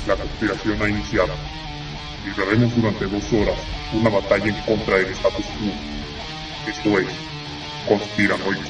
La conspiración ha iniciado. Libraremos durante 2 horas una batalla en contra del status quo. Esto es Conspiranoicos.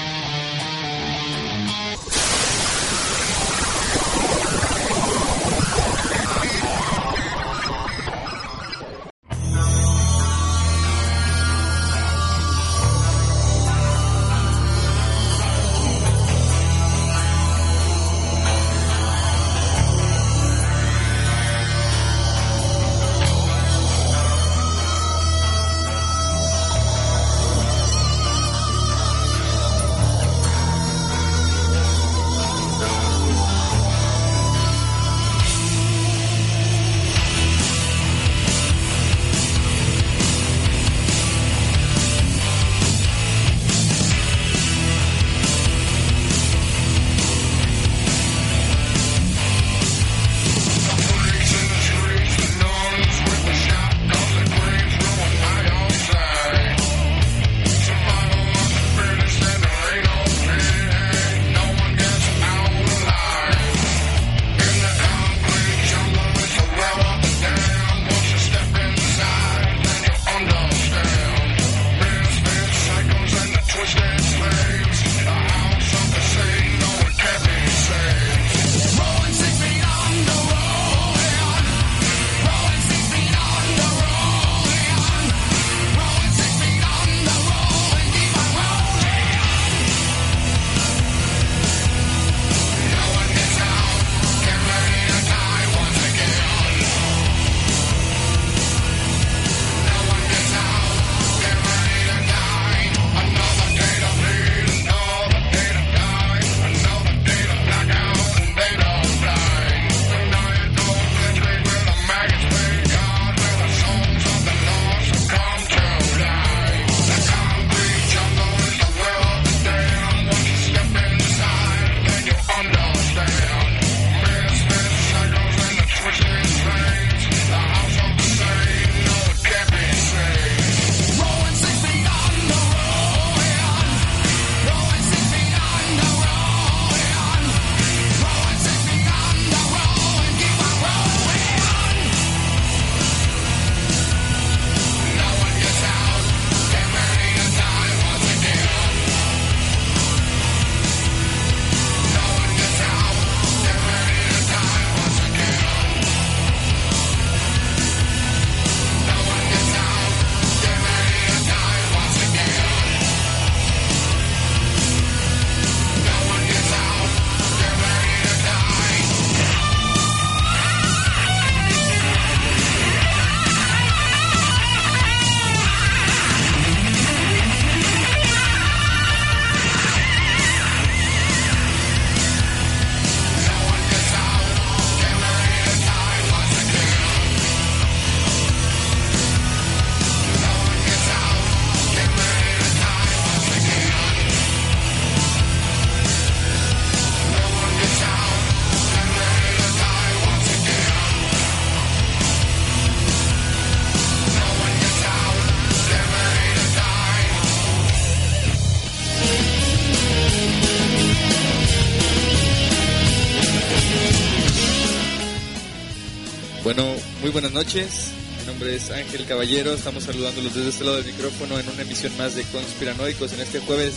Muy buenas noches, mi nombre es Ángel Caballero, estamos saludándolos desde este lado del micrófono en una emisión más de Conspiranoicos en este jueves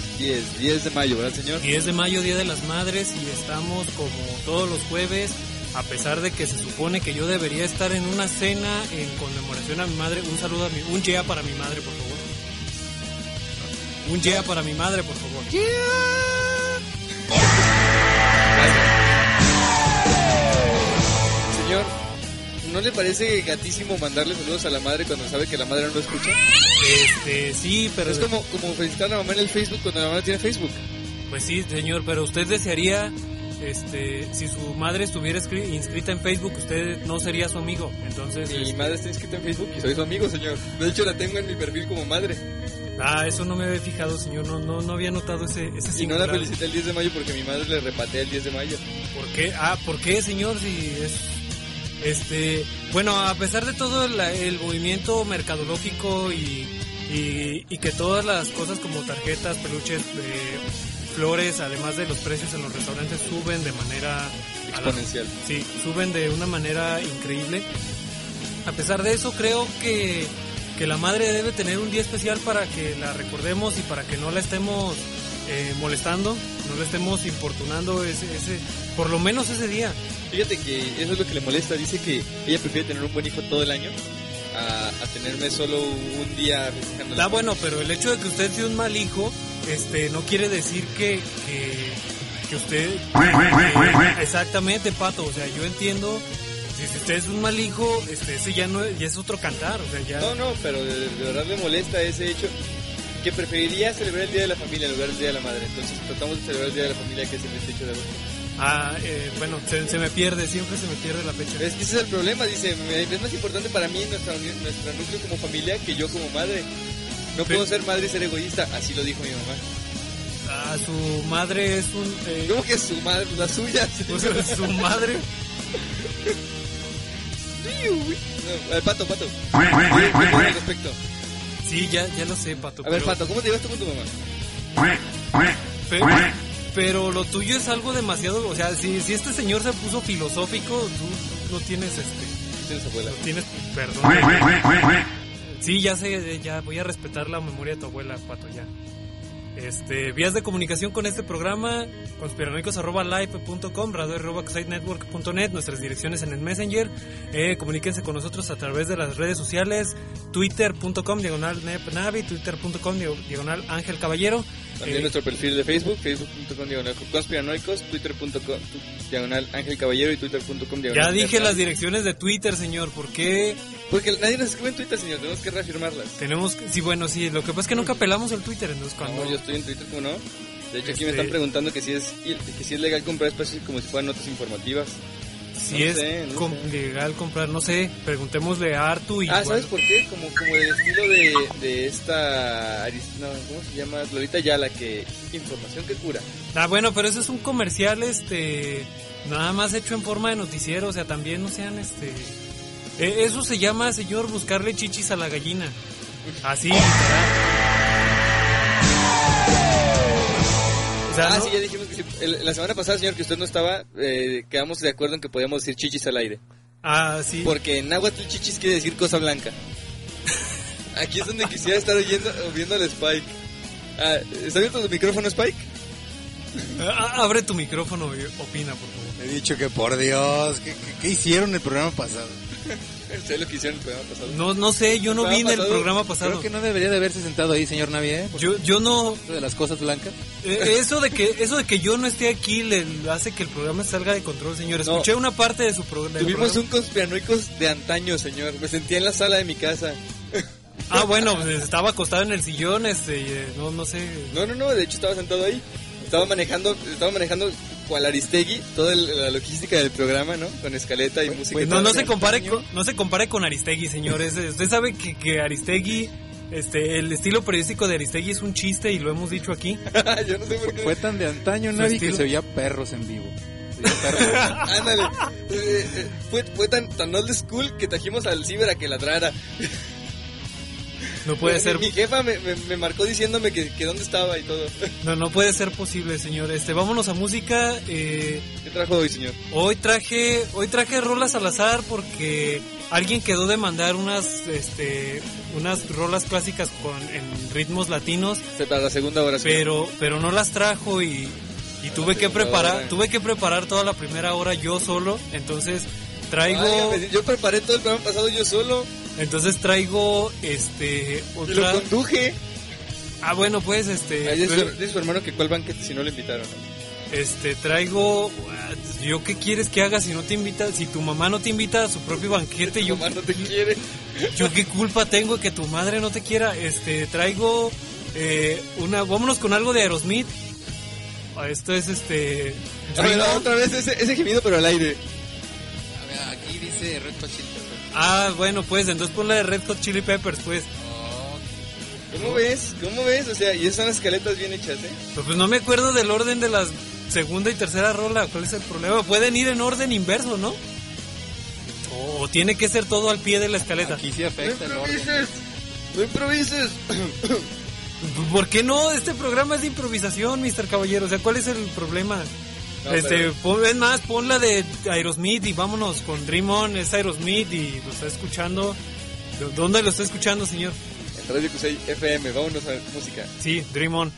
10 de mayo, ¿verdad, señor? 10 de mayo, Día de las Madres, y estamos como todos los jueves, a pesar de que se supone que yo debería estar en una cena en conmemoración a mi madre. Un saludo a un yeah para mi madre, por favor. Un yeah para mi madre, por favor. Señor, ¿no le parece gatísimo mandarle saludos a la madre cuando sabe que la madre no lo escucha? Sí, pero... Es como felicitar a la mamá en el Facebook cuando la mamá tiene Facebook. Pues sí, señor, pero usted desearía... si su madre estuviera inscrita en Facebook, usted no sería su amigo. Entonces, mi madre está inscrita en Facebook y soy su amigo, señor. De hecho, la tengo en mi perfil como madre. Eso no me había fijado, señor. No había notado ese y no la felicité el 10 de mayo porque mi madre le repatea el 10 de mayo. ¿Por qué? ¿Por qué, señor? Si es... Bueno, a pesar de todo el movimiento mercadológico y que todas las cosas como tarjetas, peluches, flores, además de los precios en los restaurantes suben de manera exponencial. Sí, suben de una manera increíble. A pesar de eso, creo que la madre debe tener un día especial para que la recordemos y para que no la estemos molestando, no la estemos importunando por lo menos ese día. Fíjate que eso es lo que le molesta. Dice que ella prefiere tener un buen hijo todo el año a tenerme solo un día festejando. Bueno, pero el hecho de que usted sea un mal hijo no quiere decir que usted... exactamente, Pato, o sea, yo entiendo... Si usted es un mal hijo, ese ya es otro cantar, o sea, ya... No, pero de verdad me molesta ese hecho, que preferiría celebrar el Día de la Familia en lugar del Día de la Madre. Entonces tratamos de celebrar el Día de la Familia, que es el 28 de agosto. Bueno, se me pierde, siempre se me pierde la fecha. Es que ese es el problema, dice, es más importante para mí nuestra núcleo como familia que yo como madre. No puedo ser madre y ser egoísta, así lo dijo mi mamá. Su madre es un... ¿Cómo que su madre? La suya. Su madre... No, Pato. Al respecto. Sí, ya lo sé, Pato. A ver, Pato, ¿cómo te llevas tú con tu mamá? Pero lo tuyo es algo demasiado... O sea, si este señor se puso filosófico, tú no tienes Tienes abuela. No tienes... Perdón. Sí, ya sé, ya voy a respetar la memoria de tu abuela, Pato, ya. Vías de comunicación con este programa: conspiranoicos@live.com, radio@network.net, nuestras direcciones en el Messenger. Comuníquense con nosotros a través de las redes sociales: twitter.com/nepnavi, twitter.com/Ángel Caballero. También nuestro perfil de Facebook, facebook.com/conspiranoicos, twitter.com/Ángel Caballero y twitter.com/. Ya dije las direcciones de Twitter, señor, ¿por qué? Porque nadie nos escribe en Twitter, señor, tenemos que reafirmarlas. Sí, lo que pasa es que nunca pelamos el Twitter, entonces cuando... No, yo estoy en Twitter, ¿cómo no? De hecho, aquí me están preguntando que si es legal comprar espacios como si fueran notas informativas. Si es legal comprar, no sé, preguntémosle a Artu y... ¿Sabes por qué? Como el estilo de esta... ¿cómo se llama? Lolita Ayala, que información que cura. Bueno, pero eso es un comercial, nada más hecho en forma de noticiero, o sea, también no sean, eso se llama, señor, buscarle chichis a la gallina. Así, literal. O sea, ¿no? Sí, ya dijimos que sí. La semana pasada, señor, que usted no estaba, quedamos de acuerdo en que podíamos decir chichis al aire. Sí. Porque en náhuatl chichis quiere decir cosa blanca. Aquí es donde quisiera estar viendo al Spike. ¿Está abierto tu micrófono, Spike? Abre tu micrófono y opina, por favor. He dicho que por Dios, ¿qué hicieron el programa pasado? ¿Sabes lo que hicieron el programa pasado? No sé, yo no vi en el programa pasado. Creo que no debería de haberse sentado ahí, señor Navi, ¿eh? Yo no... De las cosas blancas. Eso de que yo no esté aquí le hace que el programa salga de control, señor. Escuché una parte de su programa. Tuvimos un conspiranoicos de antaño, señor. Me sentía en la sala de mi casa. Bueno, pues estaba acostado en el sillón, no sé. No, de hecho estaba sentado ahí. Estaba manejando cual Aristegui toda la logística del programa, ¿no? Con escaleta y música. No se compare con Aristegui, señores. Usted sabe que Aristegui, el estilo periodístico de Aristegui es un chiste y lo hemos dicho aquí. Yo no sé por qué. Fue tan de antaño, Navi, que se veía perros en vivo. Ándale. Fue tan old school que trajimos al ciber a que ladrara. No puede ser. Mi jefa me marcó diciéndome que dónde estaba y todo. No puede ser posible, señor. Vámonos a música. ¿Qué trajo hoy, señor? Hoy traje rolas al azar porque alguien quedó de mandar unas rolas clásicas en ritmos latinos. Para la segunda hora. Pero no las trajo y tuve que preparar toda la primera hora yo solo. Entonces traigo. Yo preparé todo el programa pasado yo solo. Entonces traigo otra... Y lo conduje. Bueno, pues dice su hermano que cuál banquete si no lo invitaron, ¿no? Traigo... ¿Yo qué quieres que haga si no te invita? Si tu mamá no te invita a su propio banquete, tu mamá no te quiere. ¿Yo qué culpa tengo de que tu madre no te quiera? Traigo vámonos con algo de Aerosmith. Esto es A ver, otra vez ese gemido pero al aire. A ver, aquí dice Red Hot Chili Peppers. Bueno, pues entonces pon la de Red Hot Chili Peppers, pues. ¿Cómo ves? O sea, y esas son las escaletas bien hechas, ¿eh? Pues no me acuerdo del orden de las segunda y tercera rola. ¿Cuál es el problema? Pueden ir en orden inverso, ¿no? O tiene que ser todo al pie de la escaleta. Aquí sí afecta el orden. No improvises. ¿Por qué no? Este programa es de improvisación, Mr. Caballero. O sea, ¿cuál es el problema? No, es más, pon la de Aerosmith y vámonos con Dream On. Es Aerosmith y lo está escuchando. ¿Dónde lo está escuchando, señor? En Radio Cusey FM. Vámonos a música. Sí, Dream On.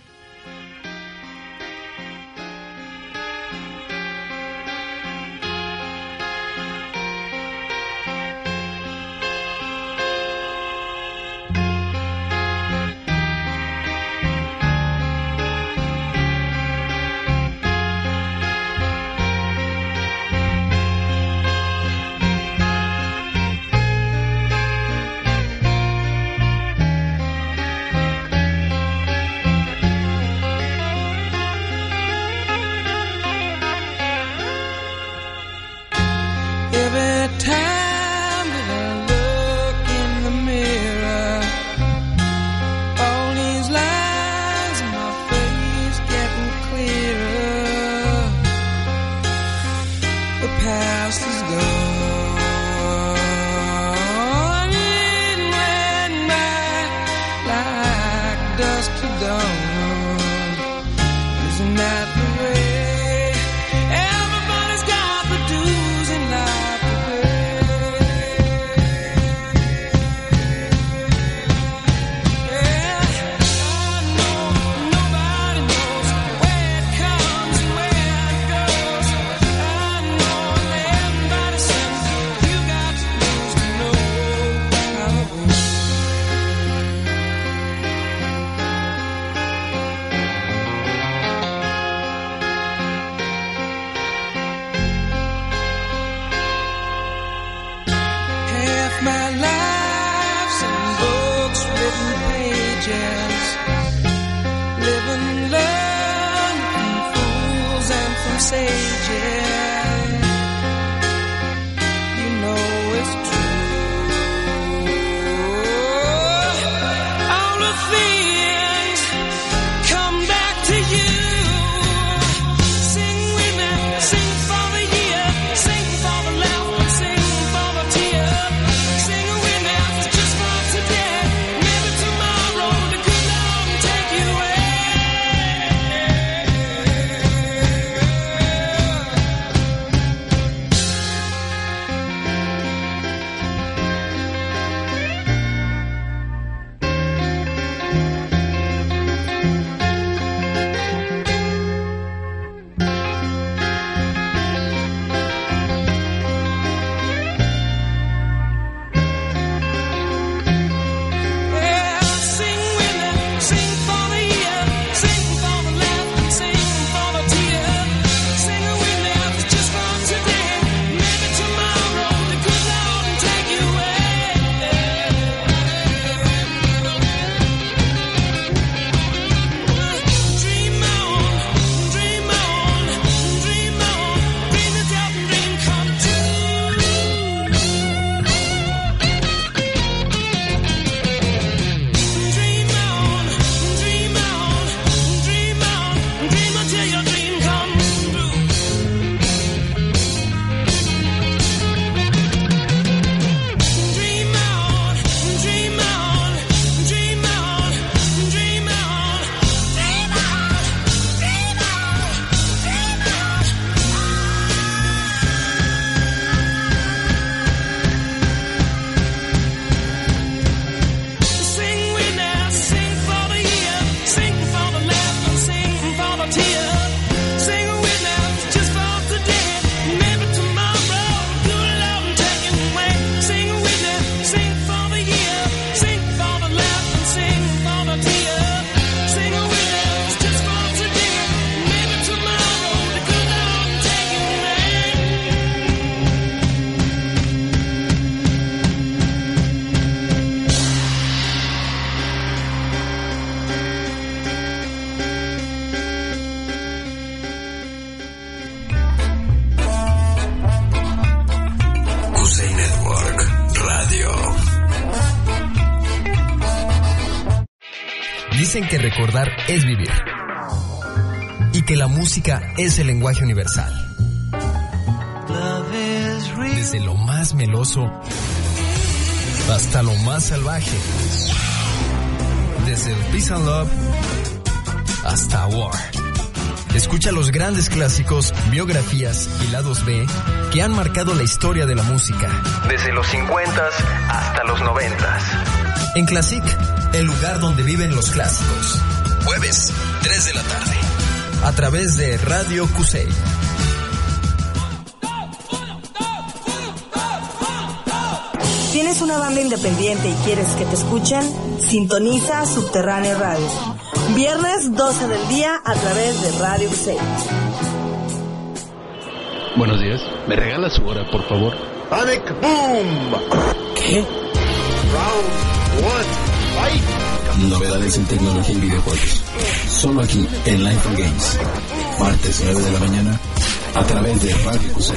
Dicen que recordar es vivir y que la música es el lenguaje universal. Desde lo más meloso hasta lo más salvaje. desde el Peace and Love hasta War. Escucha los grandes clásicos, biografías y lados B que han marcado la historia de la música. Desde los 50s hasta los 90s. En Classic, el lugar donde viven los clásicos. Jueves, 3 de la tarde. A través de Radio Cusey. ¿Tienes una banda independiente y quieres que te escuchen? Sintoniza Subterráneo Radio. Viernes 12 del día a través de Radio Cusey. Buenos días. ¿Me regala su hora, por favor? Panic Boom. ¿Qué? Round 1. Fight. Novedades en tecnología y videojuegos. Solo aquí en Life and Games. Martes 9 de la mañana a través de Radio Cusey.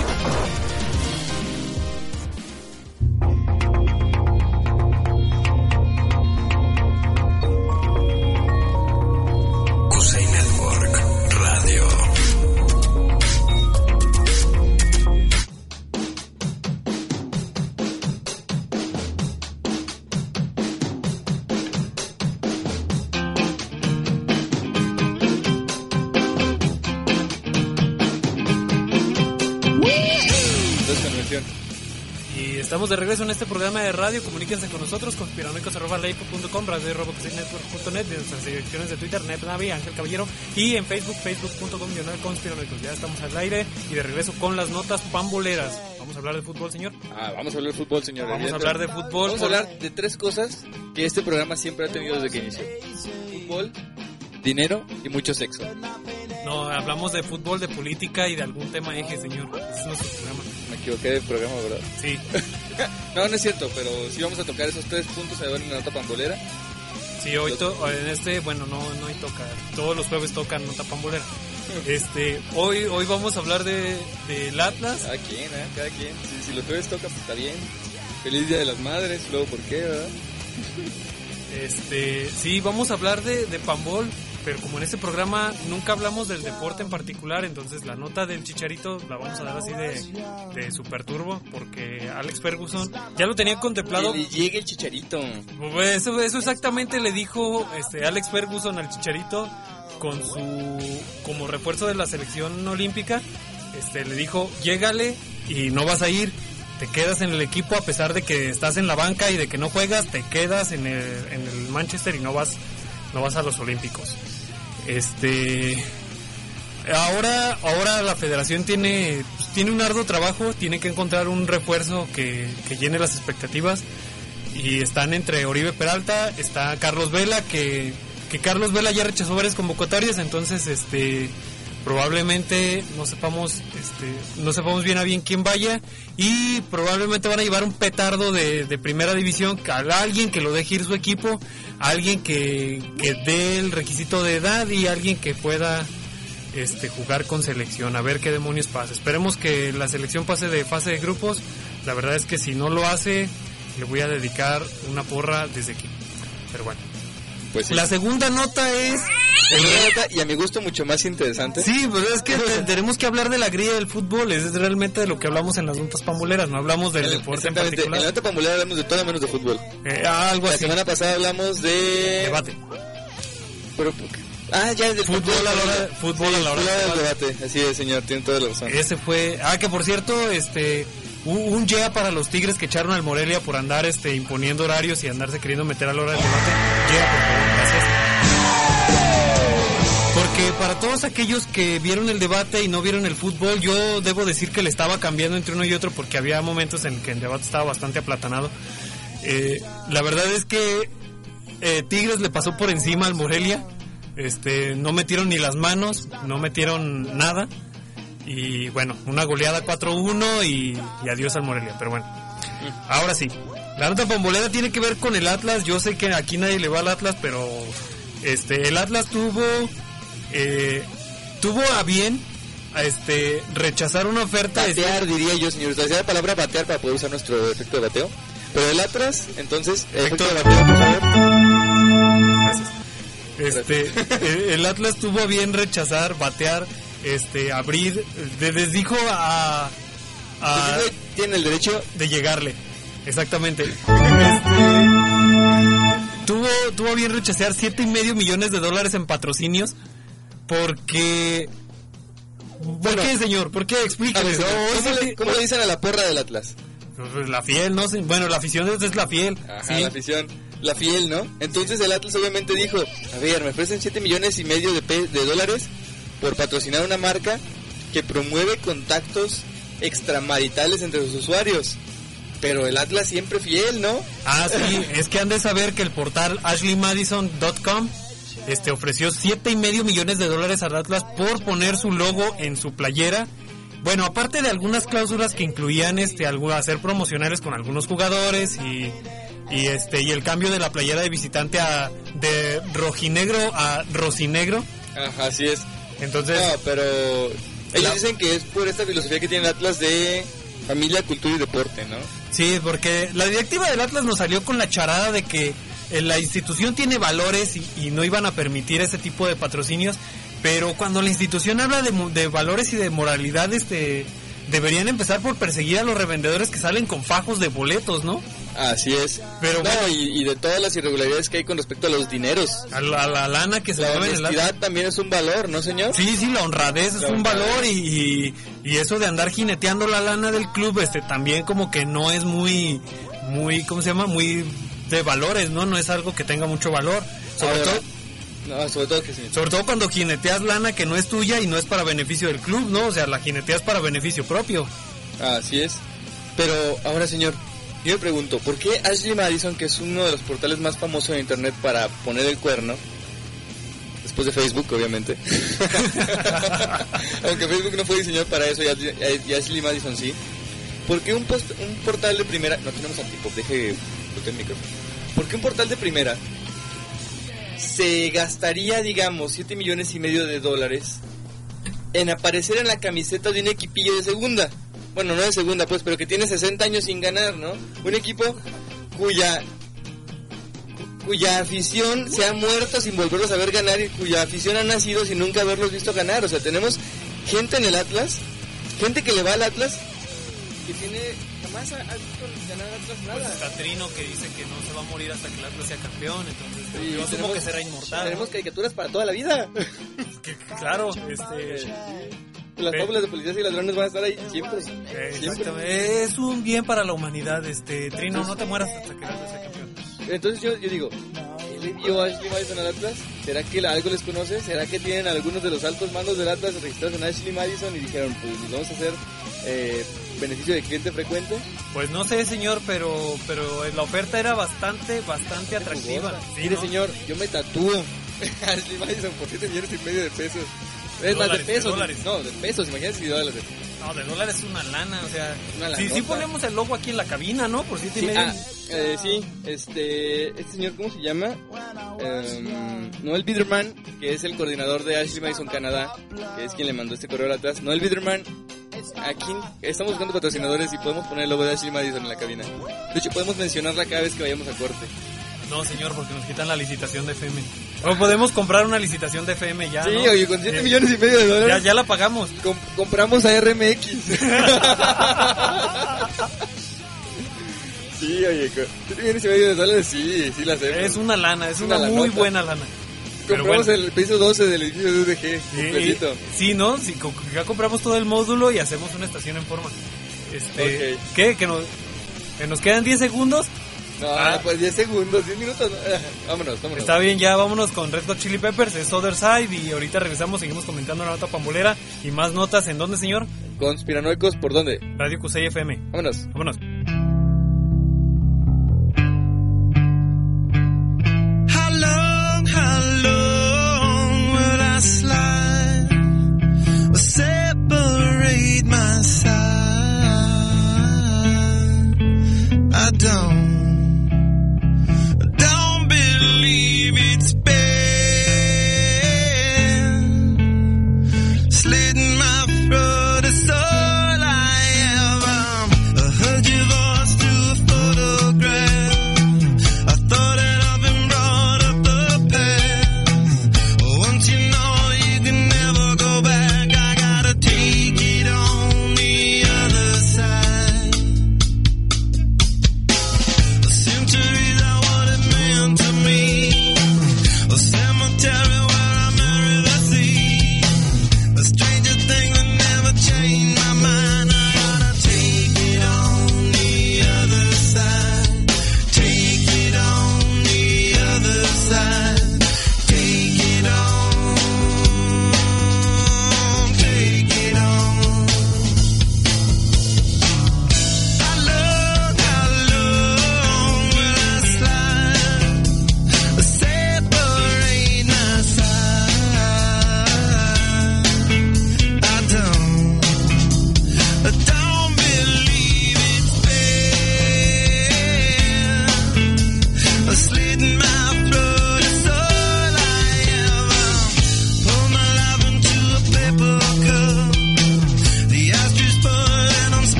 Estamos de regreso en este programa de radio. Comuníquense con nosotros, conspiranoicos@leico.com, radio.net, de nuestras direcciones de Twitter, NetNavi, Ángel Caballero, y en Facebook, facebook.com/conspiranoicos. Ya estamos al aire y de regreso con las notas pamboleras. ¿Vamos a hablar de fútbol, señor? Vamos a hablar de fútbol, señor. Vamos a hablar de fútbol. Vamos a hablar de tres cosas que este programa siempre ha tenido desde que inició: fútbol, dinero y mucho sexo. No, hablamos de fútbol, de política y de algún tema eje, señor. Ese es nuestro programa. Me equivoqué del programa, ¿verdad? Sí. No es cierto, pero sí vamos a tocar esos tres puntos a ver en la nota pambolera. Sí, hoy en este, bueno, no hoy toca. Todos los jueves tocan nota pambolera. Hoy vamos a hablar del Atlas. Cada quien. Si los jueves toca, pues está bien. Feliz Día de las Madres, luego ¿por qué, verdad? Sí, vamos a hablar de pambol. Pero como en este programa nunca hablamos del deporte en particular, entonces la nota del Chicharito la vamos a dar así de super turbo, porque Alex Ferguson ya lo tenía contemplado. Que le llegue el Chicharito. Eso exactamente le dijo Alex Ferguson al Chicharito como refuerzo de la selección olímpica. Le dijo, llégale y no vas a ir. Te quedas en el equipo a pesar de que estás en la banca y de que no juegas, te quedas en el Manchester y no vas a los Olímpicos. Ahora la federación tiene un arduo trabajo, tiene que encontrar un refuerzo que llene las expectativas, y están entre Oribe Peralta, está Carlos Vela, que Carlos Vela ya rechazó varias convocatorias, entonces probablemente no sepamos bien a bien quién vaya, y probablemente van a llevar un petardo de primera división, a alguien que lo deje ir su equipo, a alguien que dé el requisito de edad y alguien que pueda jugar con selección, a ver qué demonios pasa. Esperemos que la selección pase de fase de grupos. La verdad es que si no lo hace, le voy a dedicar una porra desde aquí. Pero bueno. Pues sí. La segunda nota es... y a mi gusto mucho más interesante. Sí, pero es que tenemos que hablar de la grilla del fútbol. Es realmente de lo que hablamos en las notas pamboleras. No hablamos del deporte en particular. En la nota pambolera hablamos de todo menos de fútbol. Algo así. La semana pasada hablamos de... debate. Pero... ya del fútbol a la hora del debate. Así es, señor, tiene toda la razón. Ese fue... que por cierto, un yeah para los Tigres que echaron al Morelia por andar imponiendo horarios y andarse queriendo meter a la hora del debate. Yeah, por favor, gracias. Porque para todos aquellos que vieron el debate y no vieron el fútbol, yo debo decir que le estaba cambiando entre uno y otro, porque había momentos en que el debate estaba bastante aplatanado. La verdad es que Tigres le pasó por encima al Morelia. No metieron ni las manos, no metieron nada. Y bueno, una goleada 4-1 y adiós al Morelia. Pero bueno, ahora sí, la nota pambolera tiene que ver con el Atlas. Yo sé que aquí nadie le va al Atlas, pero el Atlas tuvo a bien rechazar una oferta. Batear, diría yo, señor. Usted la palabra batear para poder usar nuestro efecto de bateo. Pero el Atlas, entonces, efecto de bateo, por favor. Gracias. El Atlas tuvo a bien rechazar, batear, abrir, les dijo a tiene el derecho de llegarle, exactamente. tuvo bien rechazar $7.5 millones en patrocinios porque... ¿Por qué, señor? ¿Por qué? Explíqueme. ¿Cómo le dicen a la porra del Atlas? Pues la fiel, ¿no? Bueno, la afición es la fiel. Ajá, ¿sí? La fiel, ¿no? Entonces el Atlas obviamente dijo, a ver, me ofrecen $7.5 millones por patrocinar una marca que promueve contactos extramaritales entre sus usuarios. Pero el Atlas siempre fiel, ¿no? Ah, sí, es que han de saber que el portal ashleymadison.com ofreció $7.5 millones al Atlas por poner su logo en su playera. Bueno, aparte de algunas cláusulas que incluían hacer promocionales con algunos jugadores y el cambio de la playera de visitante de rojinegro a rosinegro. Ajá, así es. Entonces, no, pero ellos dicen que es por esta filosofía que tiene el Atlas de familia, cultura y deporte, ¿no? Sí, porque la directiva del Atlas nos salió con la charada de que la institución tiene valores y no iban a permitir ese tipo de patrocinios, pero cuando la institución habla de valores y de moralidad, deberían empezar por perseguir a los revendedores que salen con fajos de boletos, ¿no? Así es. Pero no, bueno, y de todas las irregularidades que hay con respecto a los dineros. A la lana que se mueve en el... La honestidad también es un valor, ¿no, señor? Sí, la honradez es un valor y eso de andar jineteando la lana del club, también como que no es muy, ¿cómo se llama? Muy de valores, ¿no? No es algo que tenga mucho valor. Sobre todo cuando jineteas lana que no es tuya y no es para beneficio del club, ¿no? O sea, la jineteas para beneficio propio. Así es. Pero ahora, señor, yo me pregunto, ¿por qué Ashley Madison, que es uno de los portales más famosos en internet para poner el cuerno, después de Facebook, obviamente, aunque Facebook no fue diseñado para eso y Ashley Madison sí, ¿por qué un portal de primera, no tenemos antipop, deje el micrófono, ¿por qué un portal de primera se gastaría, digamos, $7.5 millones en aparecer en la camiseta de un equipillo de segunda? Bueno, no de segunda, pues, pero que tiene 60 años sin ganar, ¿no? Un equipo cuya afición se ha muerto sin volverlos a ver ganar y cuya afición ha nacido sin nunca haberlos visto ganar. O sea, tenemos gente en el Atlas, gente que le va al Atlas, que jamás ha visto ganar al Atlas nada. Pues Catrino que dice que no se va a morir hasta que el Atlas sea campeón, entonces yo asumo que será inmortal. Tenemos caricaturas para toda la vida. Claro, las fábulas de policías y ladrones van a estar ahí siempre. Exactamente. Es un bien para la humanidad, Trino, no te mueras hasta que el Atlas sea campeón. Entonces yo digo, ¿le vio a Ashley Madison al Atlas? ¿Será que algo les conoce? ¿Será que tienen algunos de los altos mandos del Atlas registrados en Ashley Madison y dijeron, pues les vamos a hacer beneficio de cliente frecuente? Pues no sé, señor, pero la oferta era bastante atractiva. Sí, mire, ¿no? Señor, yo me tatúo Ashley Madison por $7.5 millones. Es más de pesos, no, de pesos, imagínate si $. No, de $, es una lana, o sea, sí ponemos el logo aquí en la cabina, ¿no? Por $7.5. Sí, este señor, ¿cómo se llama? Noel Biderman, que es el coordinador de Ashley Madison Canadá, que es quien le mandó este correo atrás. Noel Biderman, aquí estamos buscando patrocinadores y podemos poner el logo de Ashley Madison en la cabina. De hecho, podemos mencionarla cada vez que vayamos a corte. No, señor, porque nos quitan la licitación de FM. O podemos comprar una licitación de FM ya, sí, ¿no? Oye, con $7.5 millones. Ya la pagamos. Compramos a RMX. Sí, oye, $7.5 millones, sí la hacemos. Es una lana, es una muy buena lana. Compramos el piso 12 del edificio de UDG, completito. Sí, ¿no? Sí, ya compramos todo el módulo y hacemos una estación en forma. Okay. ¿Qué? ¿Que nos quedan 10 segundos? No, pues 10 segundos, 10 minutos. Vámonos. Está bien, ya vámonos con Red Hot Chili Peppers, es Other Side, y ahorita regresamos, seguimos comentando la nota pambolera y más notas. ¿En dónde, señor? Conspiranoicos, ¿por dónde? Radio Cusey FM. Vámonos. How long will I slide or separate my side? I don't believe it's been slitting my throat is all I am. I heard you've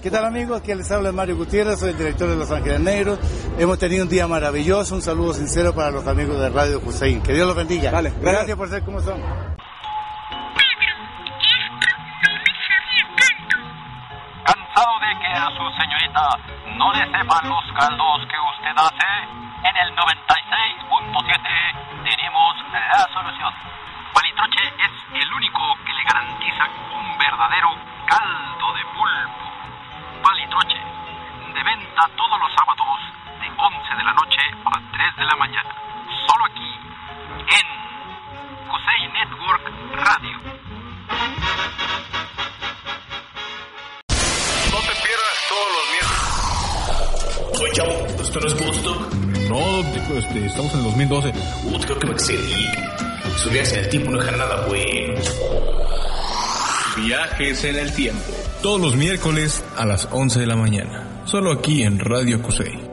¿Qué tal, amigos? Aquí les habla Mario Gutiérrez, soy el director de Los Ángeles Negros. Hemos tenido un día maravilloso, un saludo sincero para los amigos de Radio Hussein. Que Dios los bendiga. Vale, gracias por ser como son. ¿Cansado de que a su señorita no le sepan los caldos que usted hace? En el 96.7 tenemos la solución. Palitroche es el único que le garantiza un verdadero caldo de pulpo. Palitroche, de venta todos los sábados de 11 de la noche a 3 de la mañana. Solo aquí, en Hussein Network Radio. No te pierdas todos los miércoles. Soy Chavo, ¿esto no es Woodstock? No, estamos en el 2012. Creo que me excedí. Sus viajes en el tiempo no dejan nada bueno. Viajes en el tiempo. Todos los miércoles a las 11 de la mañana. Solo aquí en Radio Cusey.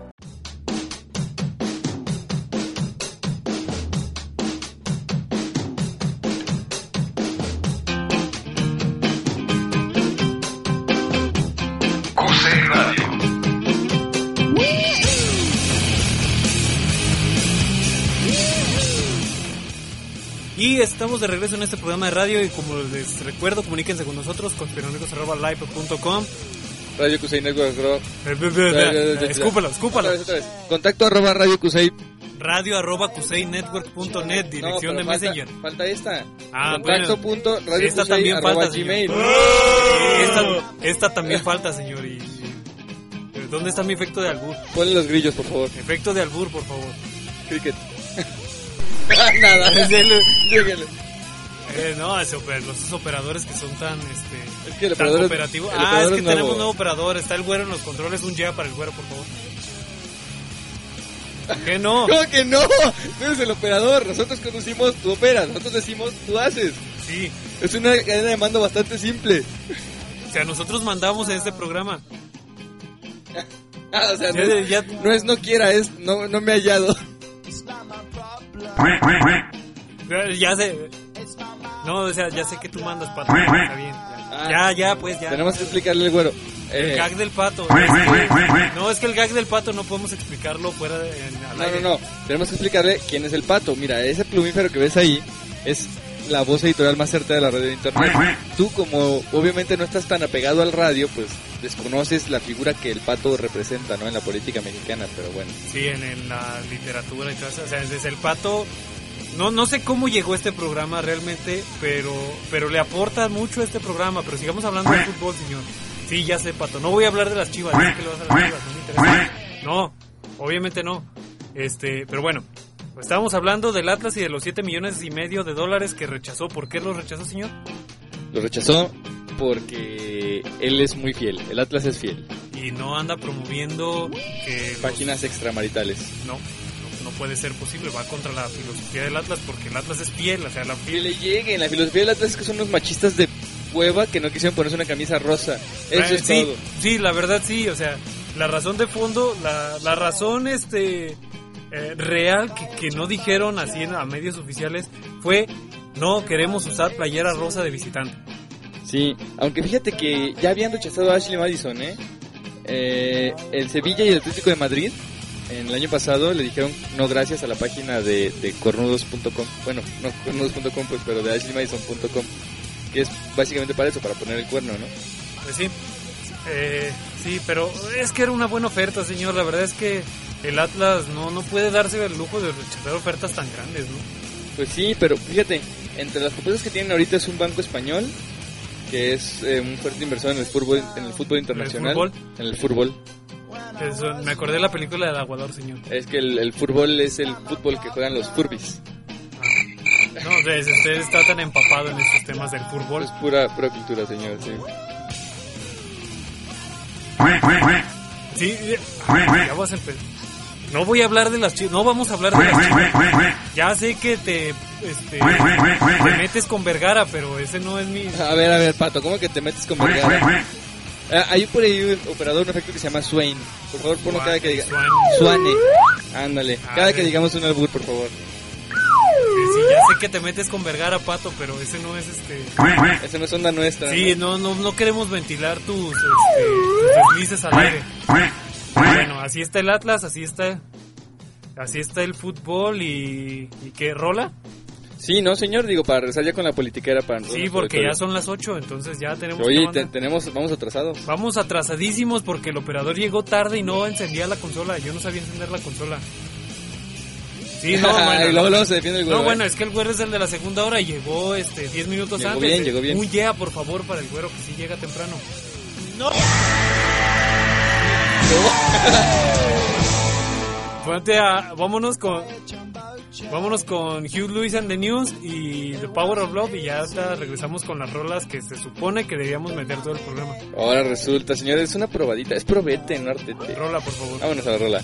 Y estamos de regreso en este programa de radio y como les recuerdo, comuníquense con nosotros, conspiranoicos@live.com. Radio Cusey Network. Escúpalo. Otra vez. Contacto @Radio Cusey. radio@cuseynetwork.net, dirección de Messenger. Falta esta. Contacto bueno. punto radio esta también falta, gmail. Esta también falta, señor. Y ¿dónde está mi efecto de albur? Ponle los grillos, por favor. Efecto de albur, por favor. Cricket. Nada. No, los operadores que son tan es que el tan operador operativos. Es que tenemos nuevo operador. Está el güero en los controles. Un ya para el güero, por favor. ¿Qué no? ¿Cómo que no? Tú eres el operador. Nosotros conducimos, tú operas. Nosotros decimos, tú haces. Sí. Es una cadena de mando bastante simple. O sea, nosotros mandamos en este programa. O sea, no es no quiera, es no me he hallado. Ya sé. No, o sea, ya sé que tú mandas, pato. Está bien. Ya. Tenemos que explicarle al güero. El gag del pato. Es que el gag del pato no podemos explicarlo fuera de... No. Tenemos que explicarle quién es el pato. Mira, ese plumífero que ves ahí es la voz editorial más cerca de la radio de internet. Tú, como obviamente no estás tan apegado al radio, pues desconoces la figura que el pato representa, ¿no? En la política mexicana, pero bueno. Sí, en la literatura y todo eso. O sea, desde el pato... No sé cómo llegó este programa realmente, pero le aporta mucho a este programa. Pero sigamos hablando de fútbol, señor. Sí, ya sé, pato. No voy a hablar de las Chivas. ¿Qué le vas a las Chivas? No me interesa. No, obviamente no. Pero bueno, pues estábamos hablando del Atlas y de los $7.5 millones que rechazó. ¿Por qué lo rechazó, señor? Lo rechazó porque él es muy fiel. El Atlas es fiel. Y no anda promoviendo que páginas extramaritales. No puede ser posible, va contra la filosofía del Atlas porque el Atlas es fiel, o sea, la que le lleguen, la filosofía del Atlas es que son unos machistas de hueva que no quisieron ponerse una camisa rosa. Eso es todo. Sí, la verdad sí, o sea, la razón de fondo, la razón real que no dijeron así a medios oficiales fue no queremos usar playera rosa de visitante. Sí, aunque fíjate que ya habían rechazado a Ashley Madison, el Sevilla y el Atlético de Madrid en el año pasado le dijeron no gracias a la página de cornudos.com. Bueno, no cornudos.com pues, pero de ashleymadison.com, que es básicamente para eso, para poner el cuerno, ¿no? Pues sí. Sí, pero es que era una buena oferta, señor. La verdad es que el Atlas no puede darse el lujo de rechazar ofertas tan grandes, ¿no? Pues sí, pero fíjate, entre las propuestas que tienen ahorita es un banco español que es un fuerte inversor en el fútbol internacional. ¿En el fútbol? Eso, me acordé de la película del Aguador, señor. Es que el fútbol es el fútbol que juegan los furbis. No, usted está tan empapado en estos temas del fútbol. Es pura cultura, señor, sí. Sí, ya vas a empezar. No voy a hablar de las Chivas, no vamos a hablar de las Chivas. Ya sé que te metes con Vergara, pero ese no es mi... A ver, Pato, ¿cómo que te metes con Vergara? Hay por ahí un operador, un efecto que se llama Swain. Por favor, ponlo cada que diga... Swane. Ándale, cada que digamos un albur, por favor. Sí, ya sé que te metes con Vergara, Pato, pero ese no es Ese no es onda nuestra. Sí, no queremos ventilar tus deslices al aire. Bueno, así está el Atlas, así está el fútbol y ¿qué? ¿Rola? Sí, no, señor, digo, para regresar ya con la politiquera para Sí, porque ya son las 8, entonces ya tenemos... Oye, vamos atrasados. Vamos atrasadísimos porque el operador llegó tarde y no encendía la consola. Yo no sabía encender la consola. Sí, no, bueno. Y luego se defiende el güero. No, bueno, es que el güero es el de la segunda hora y llegó 10 minutos antes. Llegó bien. Un yeah, por favor, para el güero, que sí llega temprano. ¡No! Vámonos con Hugh Lewis and the News y The Power of Love y ya hasta regresamos con las rolas que se supone que debíamos meter todo el programa. Ahora resulta, señores, es una probadita, es probete, no artete. Rola, por favor. Vámonos a la rola.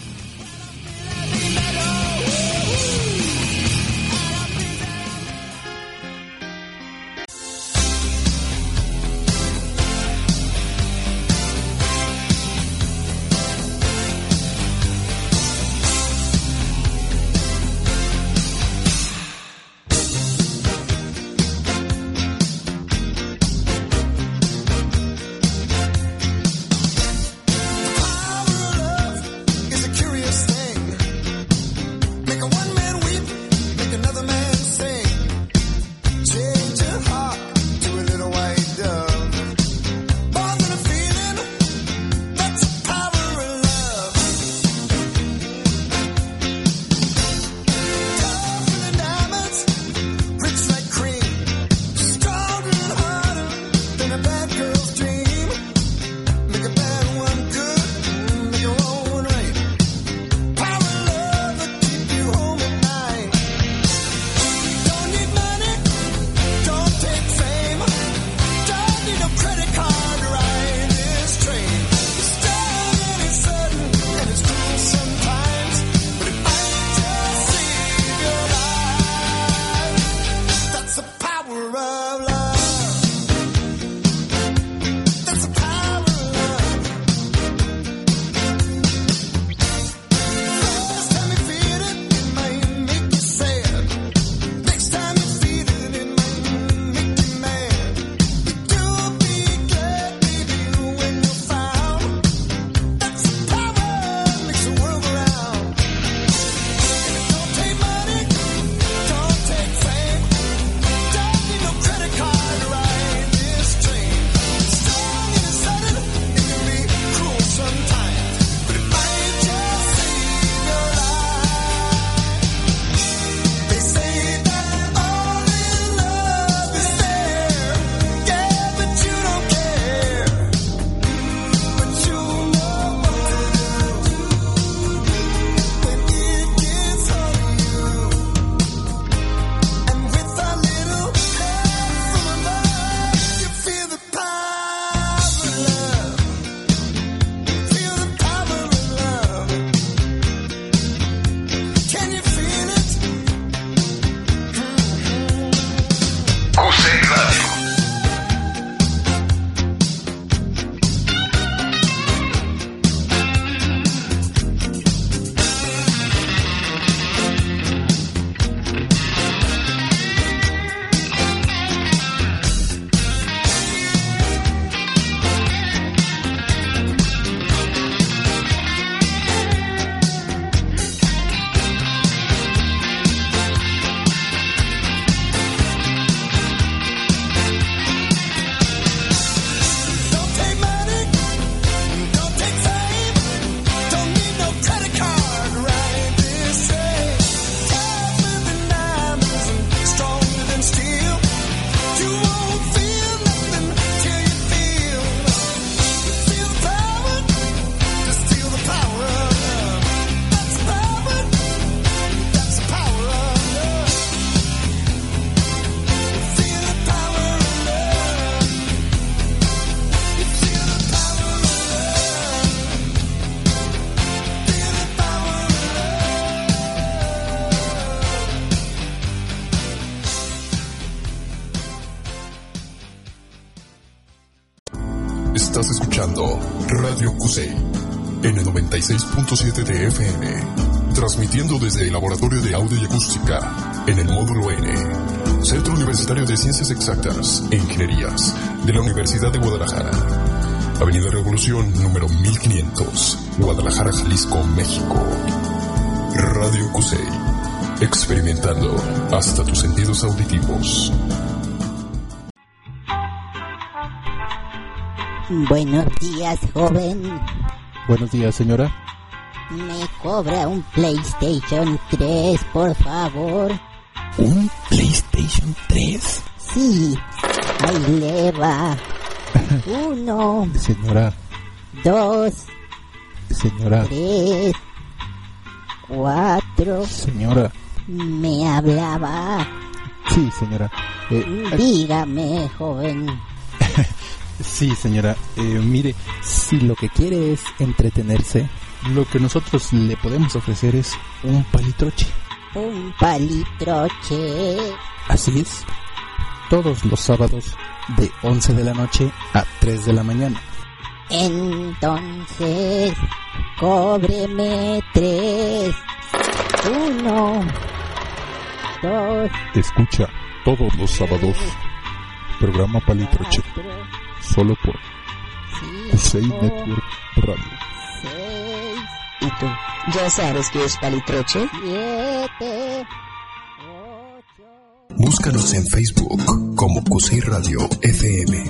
Estás escuchando Radio QC en el 96.7 de FM, Transmitiendo desde el Laboratorio de Audio y Acústica en el Módulo N, Centro Universitario de Ciencias Exactas e Ingenierías de la Universidad de Guadalajara. Avenida Revolución, número 1500, Guadalajara, Jalisco, México. Radio Cusey, experimentando hasta tus sentidos auditivos. Buenos días, joven. Buenos días, señora. Me cobra un PlayStation 3, por favor. ¿Un PlayStation 3? Sí, ahí le va. 1. Señora. 2. Señora. 3. 4. Señora. Me hablaba. Sí, señora. Dígame, joven. Sí, señora. Mire, si lo que quiere es entretenerse, lo que nosotros le podemos ofrecer es un palitroche. ¿Un palitroche? Así es. Todos los sábados de 11 de la noche a 3 de la mañana. Entonces, cóbreme 3. 1. 2. Escucha todos los sábados programa Palitroche, solo por Cusey Network Radio. 6. ¿Y tú? ¿Ya sabes qué es Palitroche? 7. Búscanos en Facebook como Cusey Radio FM.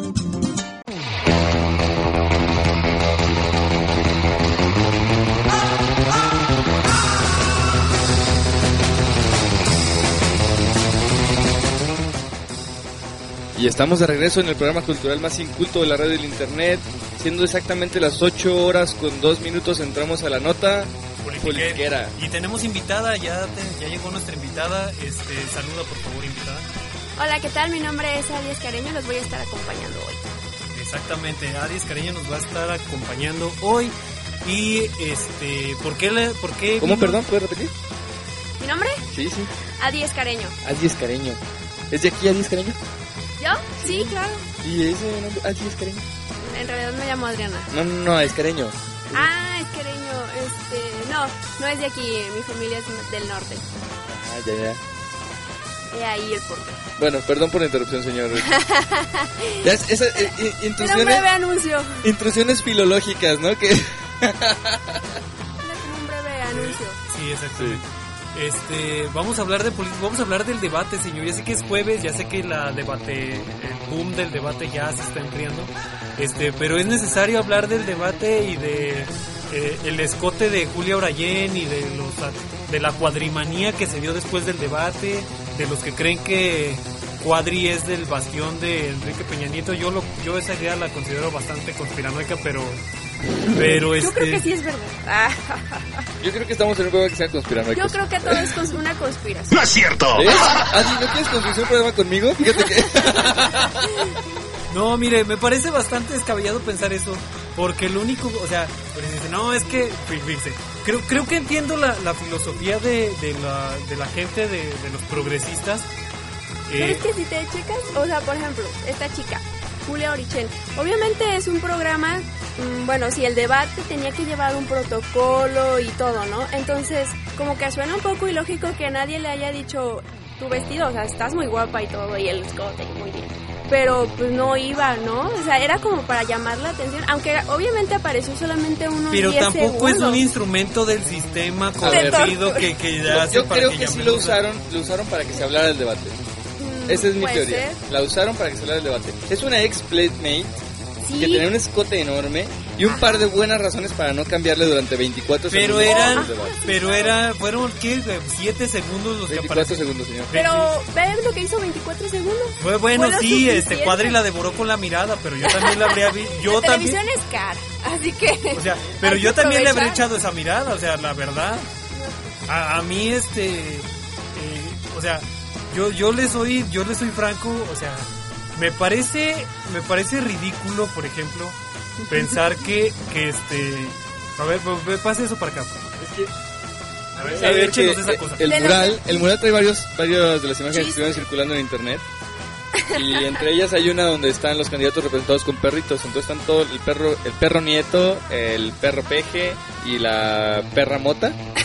Y estamos de regreso en el programa cultural más inculto de la radio y del internet. Siendo exactamente las 8 horas con 2 minutos, entramos a la nota politiquera. Y tenemos invitada, ya llegó nuestra invitada. Saluda, por favor, invitada. Hola, ¿qué tal? Mi nombre es Adi Escareño, los voy a estar acompañando hoy. Exactamente, Adi Escareño nos va a estar acompañando hoy. Y, ¿por qué ¿Cómo, perdón? ¿Puedes repetir? ¿Mi nombre? Sí. Adi Escareño. Adi Escareño. ¿Es de aquí Adi Escareño? ¿Yo? Sí, claro. ¿Y ese nombre? Adi Escareño. En realidad me llamo Adriana. No, Escareño. Ah, Escareño, no es de aquí, mi familia es del norte. Ah, ya. He ahí el porqué. Bueno, perdón por la interrupción, señor. Era un breve anuncio. Intrusiones filológicas, ¿no? Que... Era como un breve anuncio. Sí, exactamente. Sí. Vamos a hablar del debate, señor. Ya sé que es jueves, ya sé que el boom del debate ya se está enfriando. Pero es necesario hablar del debate y de el escote de Julia Orayén y de la cuadrimanía que se dio después del debate, de los que creen que Cuadri es del bastión de Enrique Peña Nieto. Yo esa idea la considero bastante conspiranoica, pero yo creo que sí es verdad. Yo creo que estamos en un programa que sea conspiranoico. Yo creo que todo es una conspiración. ¡No es cierto! Adi, ¿no quieres construir un programa conmigo? Fíjate que... No, mire, me parece bastante descabellado pensar eso, porque lo único, o sea, pues dice, no, es que, fíjense, creo que entiendo la filosofía de la gente, de los progresistas. Pero es que si te checas, o sea, por ejemplo, esta chica, Julia Orayén, obviamente es un programa, bueno, si el debate tenía que llevar un protocolo y todo, ¿no? Entonces, como que suena un poco ilógico que nadie le haya dicho, tu vestido, o sea, estás muy guapa y todo, y el escote, muy bien. Pero pues no iba, ¿no? O sea, era como para llamar la atención, aunque obviamente apareció solamente unos 10 segundos. Pero tampoco es un instrumento del sistema corregido que ya hace. Yo para creo que que sí lo usaron para que se hablara del debate. Esa es mi teoría. Ser. La usaron para que se hablara del debate. Es una ex-playmate que tenía un escote enorme y un par de buenas razones para no cambiarle durante 24 segundos. Fueron ¿qué? 7 segundos los 24 que aparecieron. segundos, señor. Pero, ¿ves lo que hizo 24 segundos? Bueno, sí, Cuadri la devoró con la mirada, pero yo también la habría visto. La televisión es cara, así que... O sea, pero yo también le habría echado esa mirada, o sea, la verdad. A mí, o sea, yo le soy franco, o sea, me parece ridículo, por ejemplo, pensar que a ver, pase eso para acá. Es que a ver, échenos esa cosa. El mural trae varias de las imágenes que estuvieron circulando en internet. Y entre ellas hay una donde están los candidatos representados con perritos. Entonces están todo el perro Nieto, el perro Peje y la perra Mota.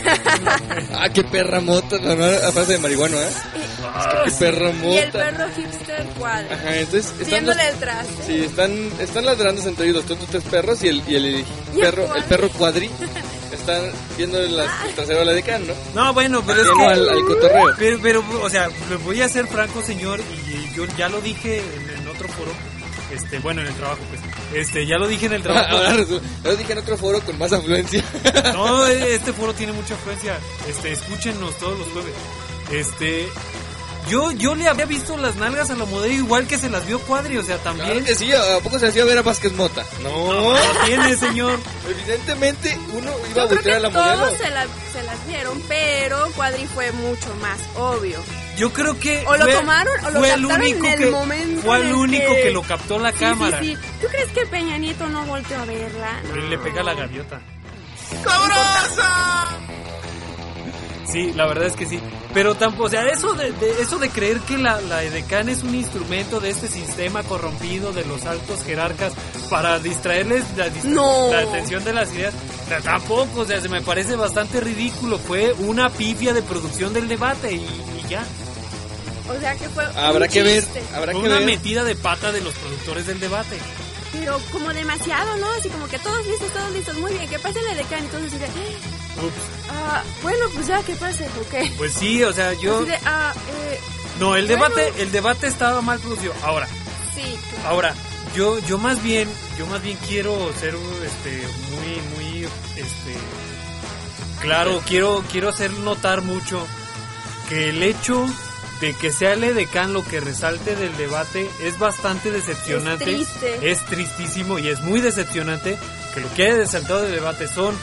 Ah, qué perra mota, no, a frase de marihuana, ¿eh? Qué perra mota. Y el perro hipster cuadro. Ajá, entonces viéndole el traste. Sí, están ladrándose entre ellos los tres perros y el perro cuadri. Están viendo el trasero a la decán, ¿no? No, bueno, pero es que al cotorreo. Pero, o sea, le voy a ser franco, señor, y yo ya lo dije en otro foro. Bueno, en el trabajo, pues. Ya lo dije en el trabajo. Ya lo dije en otro foro con más afluencia. No, este foro tiene mucha afluencia. Escúchenos todos los jueves. Yo le había visto las nalgas a la modelo igual que se las vio Cuadri, o sea, también. Claro que sí, ¿a poco se las iba a ver a Vázquez Mota? No tiene, señor. Evidentemente uno iba a voltear a la modelo. Todos se las vieron, pero Cuadri fue mucho más obvio. Yo creo que o lo tomaron o lo captaron en el momento. Fue el único que lo captó la cámara. Sí. ¿Tú crees que Peña Nieto no volteó a verla? No. Le pega la gaviota. ¡Sabrosa! Sí, la verdad es que sí. Pero tampoco, o sea, eso de creer que la edecán es un instrumento de este sistema corrompido de los altos jerarcas para distraerles la atención de las ideas, o sea, tampoco, o sea, se me parece bastante ridículo. Fue una pifia de producción del debate y ya. O sea que fue habrá que ver, una metida de pata de los productores del debate. Pero como demasiado, ¿no? Así como que todos listos, muy bien, que pase la edecán, entonces dice, bueno, pues ya, que pase, ¿ok? Pues sí, o sea, yo... No, el debate estaba mal producido. Ahora, sí, claro. Ahora, yo más bien quiero ser muy claro, quiero hacer notar mucho que el hecho de que sea el edecán lo que resalte del debate es bastante decepcionante. Es tristísimo y es muy decepcionante que lo que haya resaltado del debate son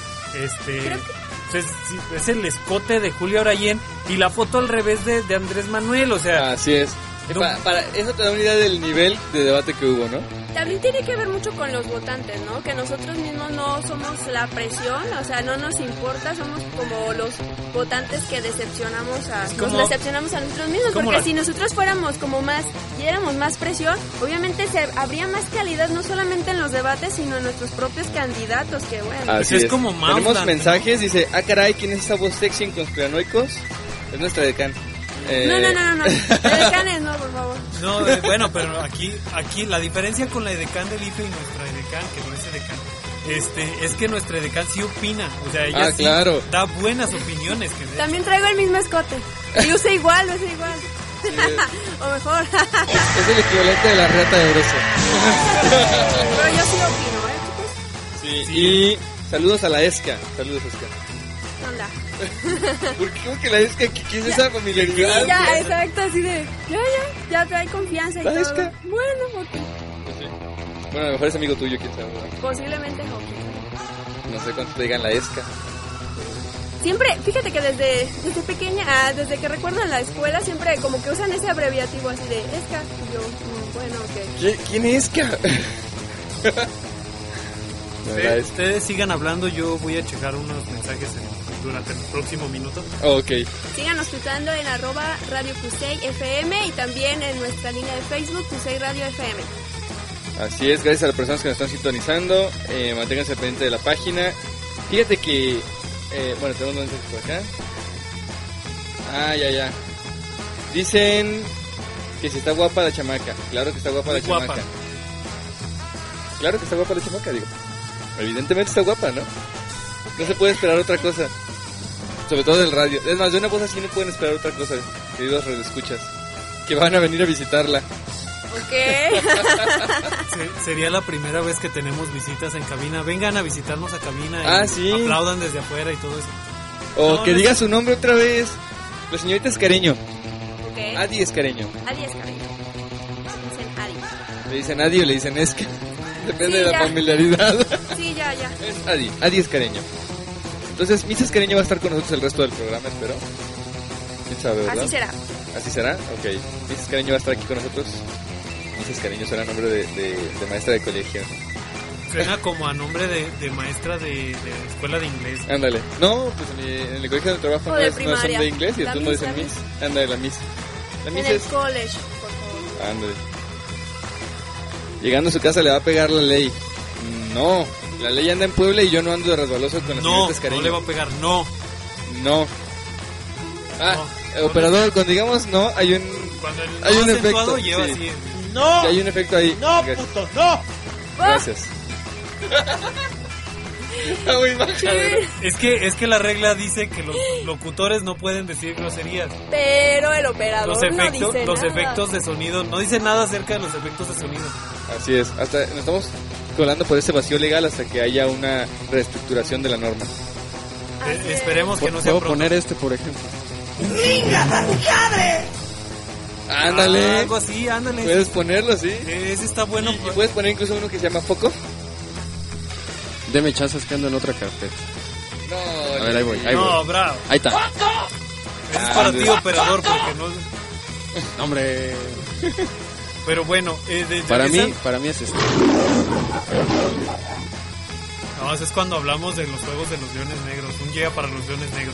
es el escote de Julia Orayén y la foto al revés de Andrés Manuel, o sea, así es. Para eso te da una idea del nivel de debate que hubo, ¿no? También tiene que ver mucho con los votantes, ¿no? Que nosotros mismos no somos la presión, o sea, no nos importa, somos como los votantes que nos decepcionamos a nosotros mismos, porque si nosotros fuéramos como más, diéramos más presión, obviamente habría más calidad, no solamente en los debates, sino en nuestros propios candidatos, que bueno. Así es como Mauland. Tenemos mensajes, dice, caray, ¿quién es esa voz sexy en Conspiranoicos? Es nuestra decán. No. Edecanes no, por favor. No, bueno, pero aquí la diferencia con la edecán del IFE y nuestra edecán, que no es edecán, es que nuestra edecán sí opina, o sea, ella sí da buenas opiniones. También traigo el mismo escote, y usa igual. Sí. O mejor. Es el equivalente de la reta de Broso. Pero yo sí opino, chicos. Sí, y saludos a la ESCA. Saludos, ESCA. Hola. Porque creo que la ESCA, ¿qué es esa familiaridad? Sí, ya, exacto, así de, ya trae confianza y ¿la todo. ESCA? Bueno, ok. Sí. Bueno, a lo mejor es amigo tuyo, quién sabe. Posiblemente ok. No sé cuánto te digan la ESCA. Siempre, fíjate que desde pequeña, desde que recuerdo en la escuela, siempre como que usan ese abreviativo así de ESCA. Y yo, bueno, ok. ¿Quién es ESCA? Ustedes sigan hablando, yo voy a checar unos mensajes durante el próximo minuto. Ok. Síganos tuitando en @Radio Cusey FM y también en nuestra línea de Facebook, Cusey Radio FM. Así es, gracias a las personas que nos están sintonizando. Manténganse pendientes de la página. Fíjate que, bueno, tenemos un mensaje por acá. Ya. Dicen que si está guapa la chamaca. Claro que está guapa la chamaca. Claro que está guapa la chamaca, digo. Evidentemente está guapa, ¿no? No se puede esperar otra cosa. Sobre todo del radio. Es más, de una voz así no pueden esperar otra cosa, queridos radioescuchas. Que van a venir a visitarla. Ok. Sería la primera vez que tenemos visitas en cabina. Vengan a visitarnos a cabina y sí. Aplaudan desde afuera y todo eso. O que diga su nombre otra vez. La señorita Escareño. Okay. Adi Escareño. Adi Escareño. Dicen Adi. Le dicen Adi o le dicen Esca. Depende de la familiaridad. Sí, ya. Es Adi Escareño. Entonces, Miss Escareño va a estar con nosotros el resto del programa, espero. ¿Quién sabe, verdad? ¿Así será? Ok. Miss Escareño va a estar aquí con nosotros. Miss Escareño suena nombre de maestra de colegio. Suena como a nombre de maestra de escuela de inglés. Ándale. No, pues en el colegio donde trabajo no son de inglés y entonces no dicen Miss. Ándale, la Miss. En el college, por favor. Ándale. Llegando a su casa le va a pegar la ley. No, la ley anda en Puebla y yo no ando de resbaloso con la señorita Escareño. No le va a pegar, no. No. Operador, cuando digamos no, hay un efecto. Lleva sí. así. No. Sí, hay un efecto ahí. No, puto, no. Gracias. Muy majadero. Es que la regla dice que los locutores no pueden decir groserías. Pero el operador no dice los nada. Efectos de sonido no dice nada acerca de los efectos de sonido. Así es. Hasta nos estamos colando por ese vacío legal hasta que haya una reestructuración de la norma. Esperemos que no sea ¿Puedo pronto. poner este, por ejemplo? ¡Ringa a tu madre! Ándale. Algo así, ándale. Puedes ponerlo, sí. Ese está bueno. Y puedes poner incluso uno que se llama Foco. Deme chances que ando en otra carpeta. No, a ver, ahí voy. No, bravo. Ahí está. Es para ti, operador, porque no... Hombre. Pero bueno, para mí es este. No, eso es cuando hablamos de los juegos de los Leones Negros. Un llega para los Leones Negros.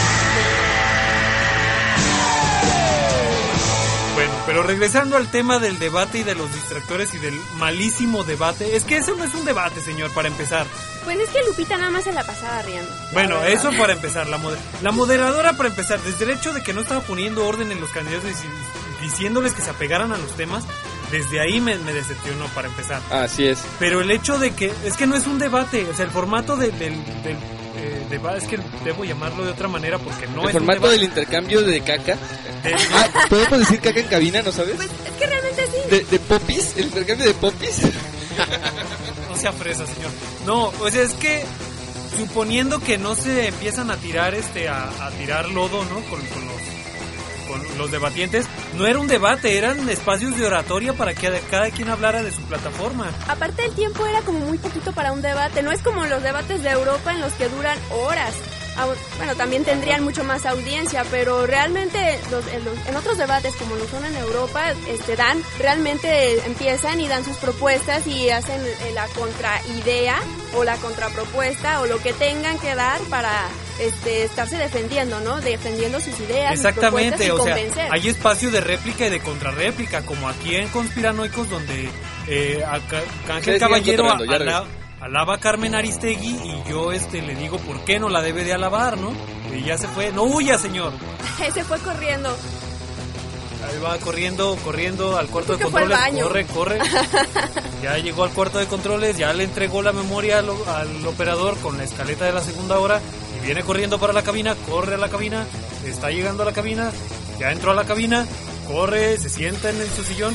Bueno, pero regresando al tema del debate y de los distractores y del malísimo debate. Es que eso no es un debate, señor, para empezar. Pues es que Lupita nada más se la pasaba riendo. Bueno, eso para empezar. La moderadora, para empezar, desde el hecho de que no estaba poniendo orden en los candidatos y diciéndoles que se apegaran a los temas, desde ahí me decepcionó, para empezar. Así es. Pero el hecho de que es que no es un debate, o sea, el formato del debate, es que debo llamarlo de otra manera porque no el es formato un debate. del intercambio de caca. ¿Podemos decir caca en cabina, no sabes? Pues es que realmente sí. De popis, el intercambio de popis. No sea fresa, señor. No, o sea, es que suponiendo que no se empiezan a tirar a tirar lodo, ¿no? Con los debatientes, no era un debate, eran espacios de oratoria para que cada quien hablara de su plataforma. Aparte el tiempo era como muy poquito para un debate, no es como los debates de Europa en los que duran horas. Bueno, también tendrían mucho más audiencia, pero realmente en otros debates como lo son en Europa, realmente empiezan y dan sus propuestas y hacen la contraidea o la contrapropuesta o lo que tengan que dar para estarse defendiendo, ¿no? Defendiendo sus ideas, exactamente, sus propuestas y o convencer. sea, hay espacio de réplica y de contrarréplica, como aquí en Conspiranoicos, donde Ángel Caballero alaba a Carmen Aristegui y yo le digo por qué no la debe de alabar, ¿no? Y ya se fue. No huya, señor. Se fue corriendo. Ahí va corriendo al cuarto de fue al controles. baño. Corre. Ya llegó al cuarto de controles, ya le entregó la memoria al operador con la escaleta de la segunda hora y viene corriendo para la cabina, corre a la cabina, está llegando a la cabina, ya entró a la cabina, corre, se sienta en su sillón.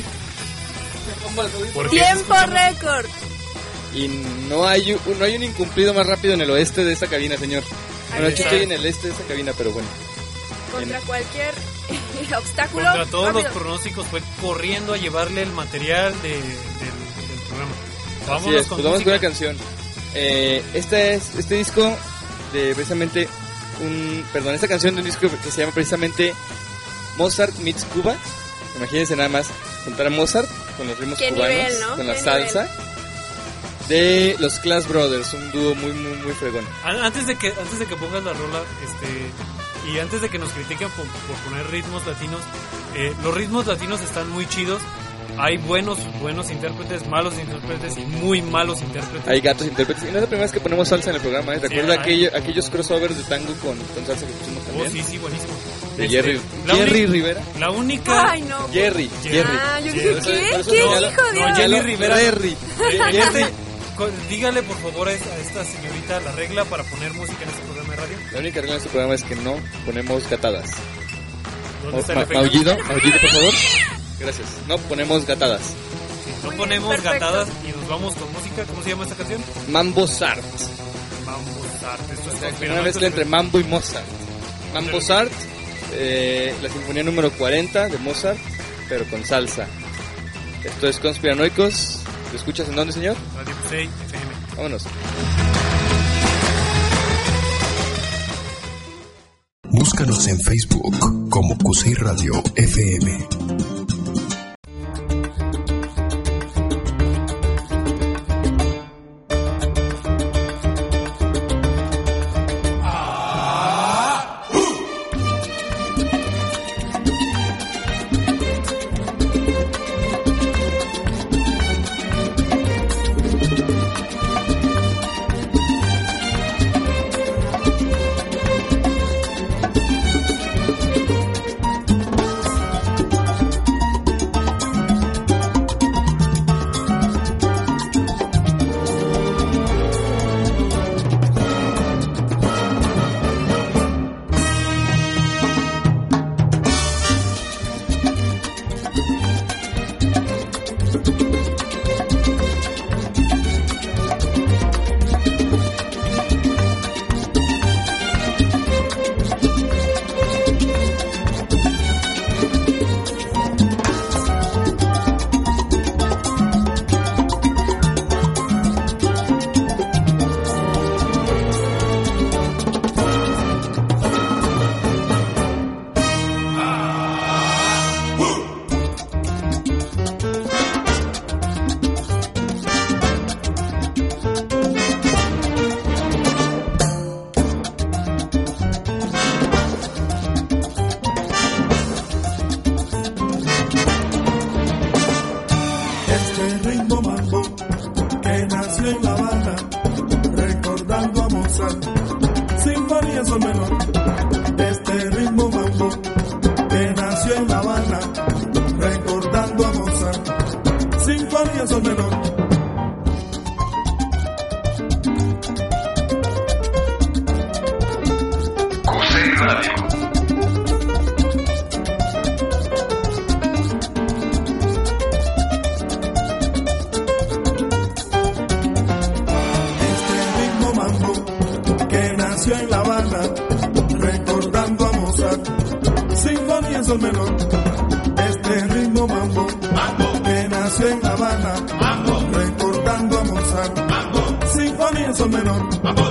Tiempo récord. Y no hay un incumplido más rápido en el oeste de esta cabina, señor. Bueno, yo estoy en el este de esta cabina, pero bueno. Contra cualquier obstáculo. Contra todos rápido. los pronósticos fue corriendo a llevarle el material del programa. Vámonos con vamos música. con una canción. Este disco de precisamente esta canción de un disco que se llama precisamente Mozart Meets Cuba. Imagínense nada más juntar a Mozart con los ritmos cubanos, nivel, ¿no? con la salsa. De los Clash Brothers, un dúo muy muy muy fregón. Antes de que pongas la rola, y antes de que nos critiquen por poner ritmos latinos, los ritmos latinos están muy chidos. Hay buenos intérpretes, malos intérpretes y muy malos intérpretes. Hay gatos intérpretes. Y no es la primera vez que ponemos salsa en el programa, ¿eh? Recuerda aquellos crossovers de tango con salsa que pusimos también. Sí, buenísimo. De Jerry Rivera. La única... Ay, no. Jerry. Ah, yo dije, ¿qué dijo Dios? No, Jerry Rivera. Jerry. Dígale por favor a esta señorita la regla para poner música en este programa de radio. La única regla de este programa es que no ponemos gatadas. ¿Dónde está el efecto? Maullido, por favor. Gracias. No ponemos gatadas. No ponemos gatadas y nos vamos con música. ¿Cómo se llama esta canción? Mambo Sart. Esto es una mezcla entre Mambo y Mozart. Mambo Sart, la sinfonía número 40 de Mozart, pero con salsa. Esto es Conspiranoicos. ¿Lo escuchas en dónde, señor? Radio Cusey FM. Vámonos. Búscanos en Facebook como Cusey Radio FM. sol menor. José Radio. En La Habana, recordando a Mozart, sinfonía en sol menor. Este ritmo mambo, que nació en La Habana, recordando a Mozart, sinfonía en sol menor.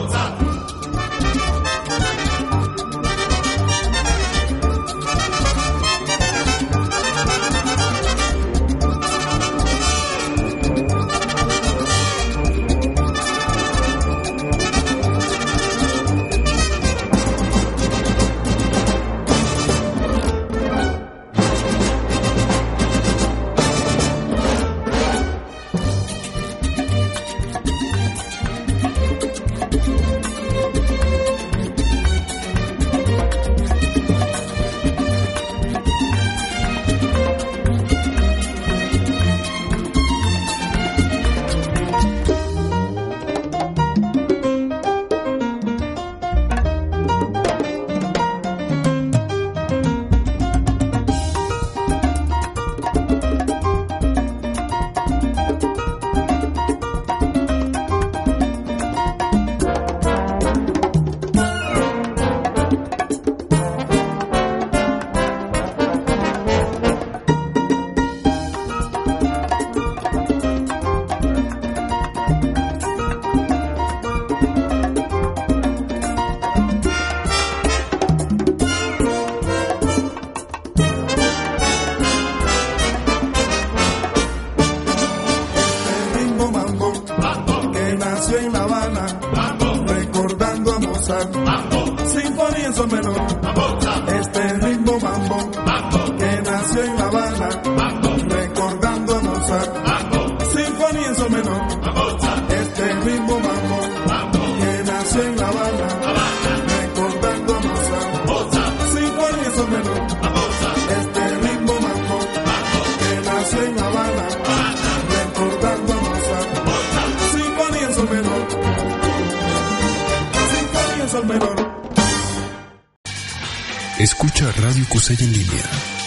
Escucha Radio Kusei en línea.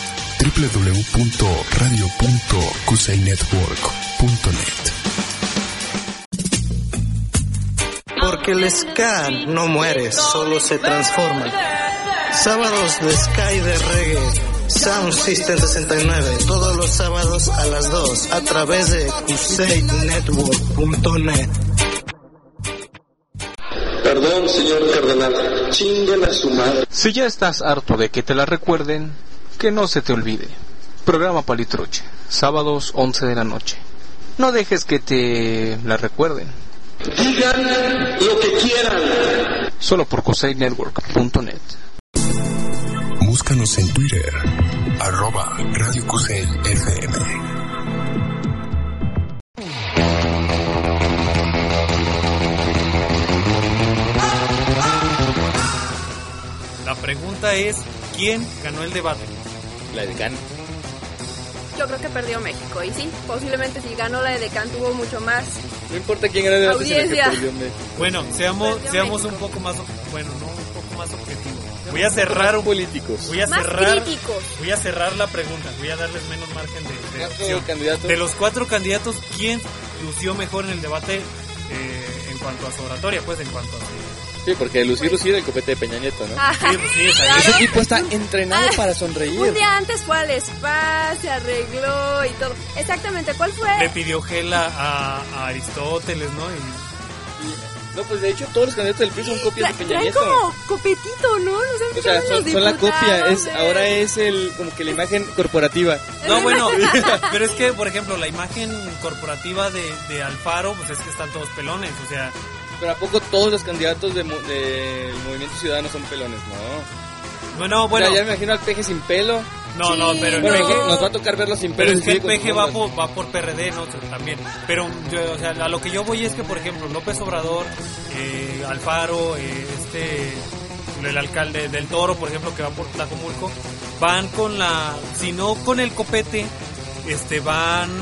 www.radio.kusainetwork.net. Porque el ska no muere, solo se transforma. Sábados de ska y de reggae. Sound System 69, todos los sábados a las 2 a través de kusainetwork.net. Perdón, señor cardenal, chinguen a su madre. Si ya estás harto de que te la recuerden, que no se te olvide. Programa Palitroche, sábados 11 de la noche. No dejes que te la recuerden. Digan lo que quieran. Solo por kusainetwork.net. Búscanos en Twitter, @Radio Kusei FM. La pregunta es, ¿quién ganó el debate? La Edecán. Yo creo que perdió México. Y sí, posiblemente si ganó la Edecán tuvo mucho más. No importa quién ganó el debate, sino que audiencia. perdió México. Bueno, seamos un poco más, bueno, no un poco más objetivos. Voy a cerrar políticos. Voy a Más cerrar. críticos. Voy a cerrar la pregunta. Voy a darles menos margen de opción. Candidatos. De los 4 candidatos, ¿quién lució mejor en el debate en cuanto a su oratoria? Pues en cuanto a su... Sí, porque lucir el copete de Peña Nieto, ¿no? Ajá, Sí, pues sí, está bien. Ese tipo está entrenado para sonreír. Un día antes fue al spa, se arregló y todo. Exactamente, ¿cuál fue? Le pidió gel a Aristóteles, ¿no? No, pues de hecho todos los candidatos del PRI son copias de Peña Traen Nieto. como copetito, ¿no? O sea, son la copia, ahora es como que la imagen corporativa. No, bueno, pero es que, por ejemplo, la imagen corporativa de Alfaro, pues es que están todos pelones, o sea... Pero ¿a poco todos los candidatos del Movimiento Ciudadano son pelones? No. Bueno. O sea, ya me imagino al Peje sin pelo. No, sí, pero bueno, no. nos va a tocar verlo sin pelo. Pero es que el Peje va por PRD, ¿no? También. Pero, o sea, a lo que yo voy es que, por ejemplo, López Obrador, Alfaro, el alcalde del Toro, por ejemplo, que va por Tlajomulco, van con si no con el copete, van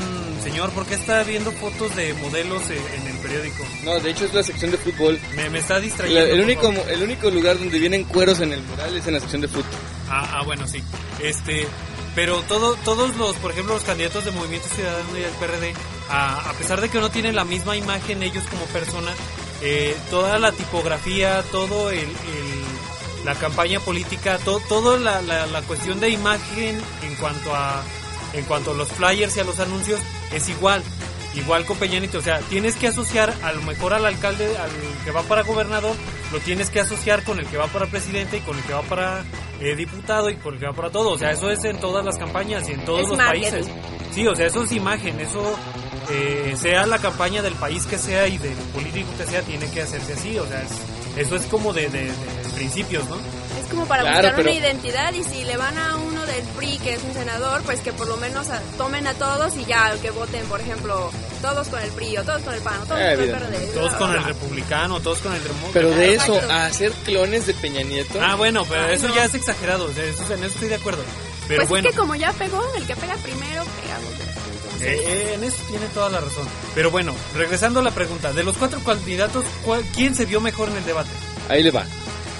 Señor, ¿por qué está viendo fotos de modelos en el periódico? No, de hecho es la sección de fútbol. Me está distrayendo. El único lugar donde vienen cueros en el mural es en la sección de fútbol. Bueno, sí. Pero todos los, por ejemplo, los candidatos de Movimiento Ciudadano y el PRD, a pesar de que no tienen la misma imagen ellos como personas, toda la tipografía, todo la campaña política, toda la cuestión de imagen en cuanto a los flyers y a los anuncios es igual con Peña Nieto. O sea, tienes que asociar a lo mejor al alcalde, al que va para gobernador, lo tienes que asociar con el que va para presidente y con el que va para diputado y con el que va para todo. O sea, eso es en todas las campañas y en todos los países. Sí, o sea, eso es imagen, eso sea la campaña del país que sea y del político que sea, tiene que hacerse así. O sea, eso es como de principios, ¿no? Es como para buscar una identidad, y si le van a uno del PRI, que es un senador, pues que por lo menos tomen a todos y ya que voten, por ejemplo, todos con el PRI, o todos con el PAN, o todos con el PRD. Todos con el republicano, todos con el demócrata. Pero de eso a hacer clones de Peña Nieto. Bueno, pero eso ya es exagerado, o sea, en eso estoy de acuerdo. Pero pues bueno, es que como ya pegó, el que pega primero, pegamos. En eso tiene toda la razón. Pero bueno, regresando a la pregunta, de los 4 candidatos, ¿quién se vio mejor en el debate? Ahí le va.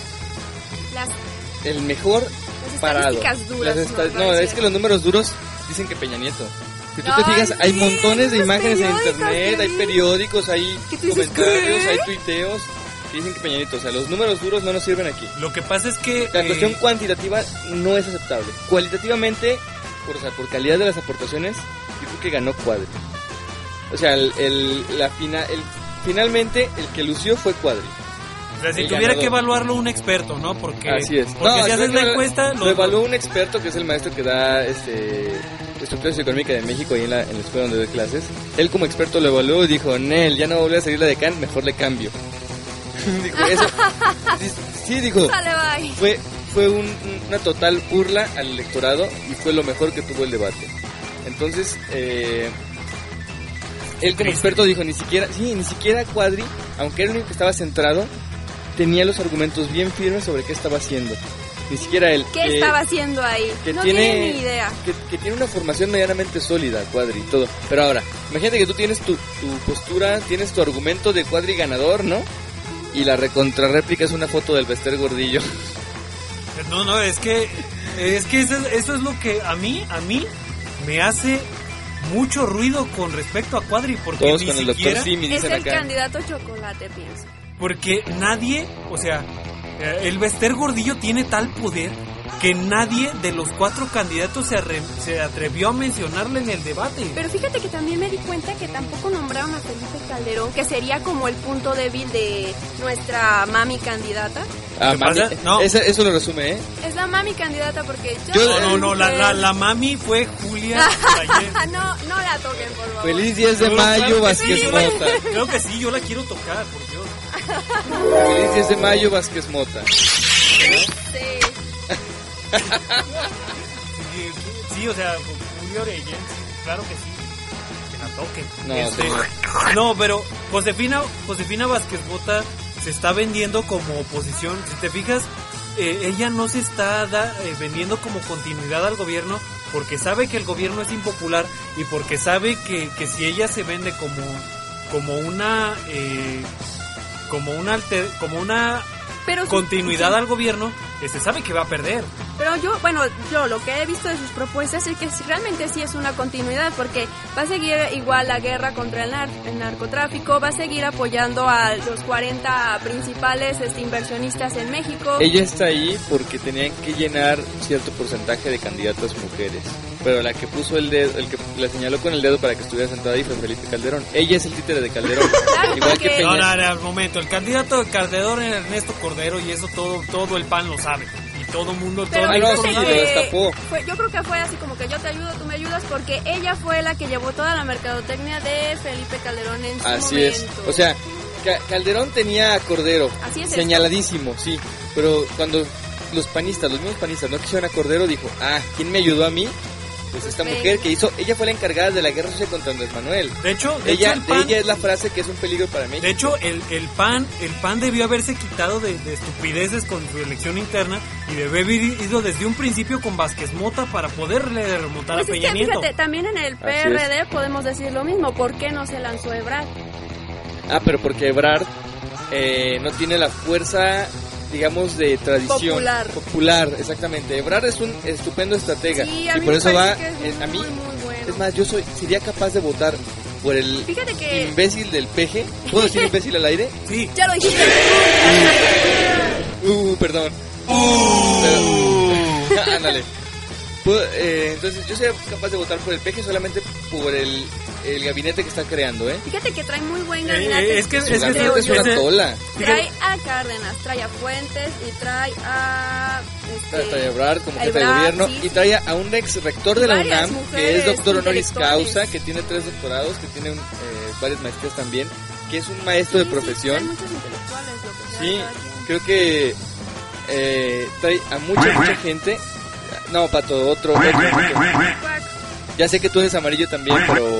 El mejor parado. Duras, es que los números duros dicen que Peña Nieto. Si tú te fijas, hay montones de imágenes en internet, hay periódicos, hay comentarios, hay tuiteos que dicen que Peña Nieto. O sea, los números duros no nos sirven aquí. Lo que pasa es que la cuestión cuantitativa no es aceptable. Cualitativamente, por calidad de las aportaciones, yo creo que ganó Cuadri. O sea, finalmente el que lució fue Cuadri. O sea, si tuviera que evaluarlo un experto, ¿no? Porque, así es. Porque si haces la encuesta... Lo evaluó un experto que es el maestro que da Estructura Socioeconómica de México ahí en la escuela donde doy clases. Él como experto lo evaluó y dijo, Nel, ya no volví a salir la decán, mejor le cambio. Dijo eso. Sí, dijo. Fue una total burla al electorado y fue lo mejor que tuvo el debate. Entonces, él como experto dijo, ni siquiera Cuadri, aunque era el único que estaba centrado, tenía los argumentos bien firmes sobre qué estaba haciendo. Ni siquiera él. ¿Qué estaba haciendo ahí? No tiene ni idea. Que tiene una formación medianamente sólida, Cuadri, y todo. Pero ahora, imagínate que tú tienes tu postura, tienes tu argumento de Cuadri ganador, ¿no? Y la contrarréplica es una foto del Bester Gordillo. No, es que eso es lo que a mí me hace mucho ruido con respecto a Cuadri, porque todos ni con el siquiera doctor Simi es dicen el acá. Candidato chocolate, pienso. Porque nadie, o sea, el Bester Gordillo tiene tal poder que nadie de los 4 candidatos se atrevió a mencionarle en el debate. Pero fíjate que también me di cuenta que tampoco nombraron a Felipe Calderón, que sería como el punto débil de nuestra mami candidata. Mami, no. Eso lo resume, ¿eh? Es la mami candidata porque la mami fue Julia ayer. No la toquen, por favor. Feliz 10 de mayo, Vázquez Mota. Creo que sí, yo la quiero tocar, por Dios. Feliz 10 de mayo, Vázquez Mota. Sí, o sea, Julio Orellén, claro que sí, que la toquen. No, pero Josefina Vázquez Mota se está vendiendo como oposición. Si te fijas, ella no se está vendiendo como continuidad al gobierno, porque sabe que el gobierno es impopular y porque sabe que si ella se vende como una continuidad al gobierno, sabe que va a perder. Pero yo lo que he visto de sus propuestas es que realmente sí es una continuidad, porque va a seguir igual la guerra contra el narcotráfico, va a seguir apoyando a los 40 principales inversionistas en México. Ella está ahí porque tenían que llenar cierto porcentaje de candidatas mujeres, pero la que puso el dedo, el que la señaló con el dedo para que estuviera sentada ahí fue Felipe Calderón. Ella es el títere de Calderón. Claro, igual que Peña. No, al momento, el candidato de Calderón era Ernesto Cordero, y eso todo el PAN lo sabe. Y todo el mundo, pero lo destapó. Yo creo que fue así como que yo te ayudo, tú me ayudas, porque ella fue la que llevó toda la mercadotecnia de Felipe Calderón en su así momento. Es. O sea, Calderón tenía a Cordero señaladísimo, sí, pero cuando los mismos panistas no quisieron a Cordero, dijo, ¿quién me ayudó a mí? pues esta mujer que ella fue la encargada de la guerra sucia contra Andrés Manuel. De hecho, ella es la frase que es un peligro para México. De hecho, el PAN debió haberse quitado de estupideces con su elección interna y debió haber ido desde un principio con Vázquez Mota para poderle remontar a Peña Nieto. Fíjate, también en el PRD podemos decir lo mismo. ¿Por qué no se lanzó Ebrard? Pero porque Ebrard no tiene la fuerza, digamos, de tradición popular, exactamente. Ebrard es un estupendo estratega y por eso va a mí bueno. Es más, sería capaz de votar por el imbécil del PG. ¿Puedo decir imbécil al aire? Sí. Ya lo dijiste. Perdón. Ándale. Entonces yo sería capaz de votar por el PG solamente por el gabinete que está creando, Fíjate que trae muy buen gabinete. Es una tola. Trae a Cárdenas, trae a Fuentes y trae a... trae a Ebrard como jefe de gobierno y trae a un ex rector de la UNAM que es doctor honoris causa, que tiene 3 doctorados, que tiene varias maestrías también, que es un maestro de profesión. Hay muchos intelectuales. Sí, creo que trae a mucha gente. No, Pato, otro. Ya sé que tú eres amarillo también, pero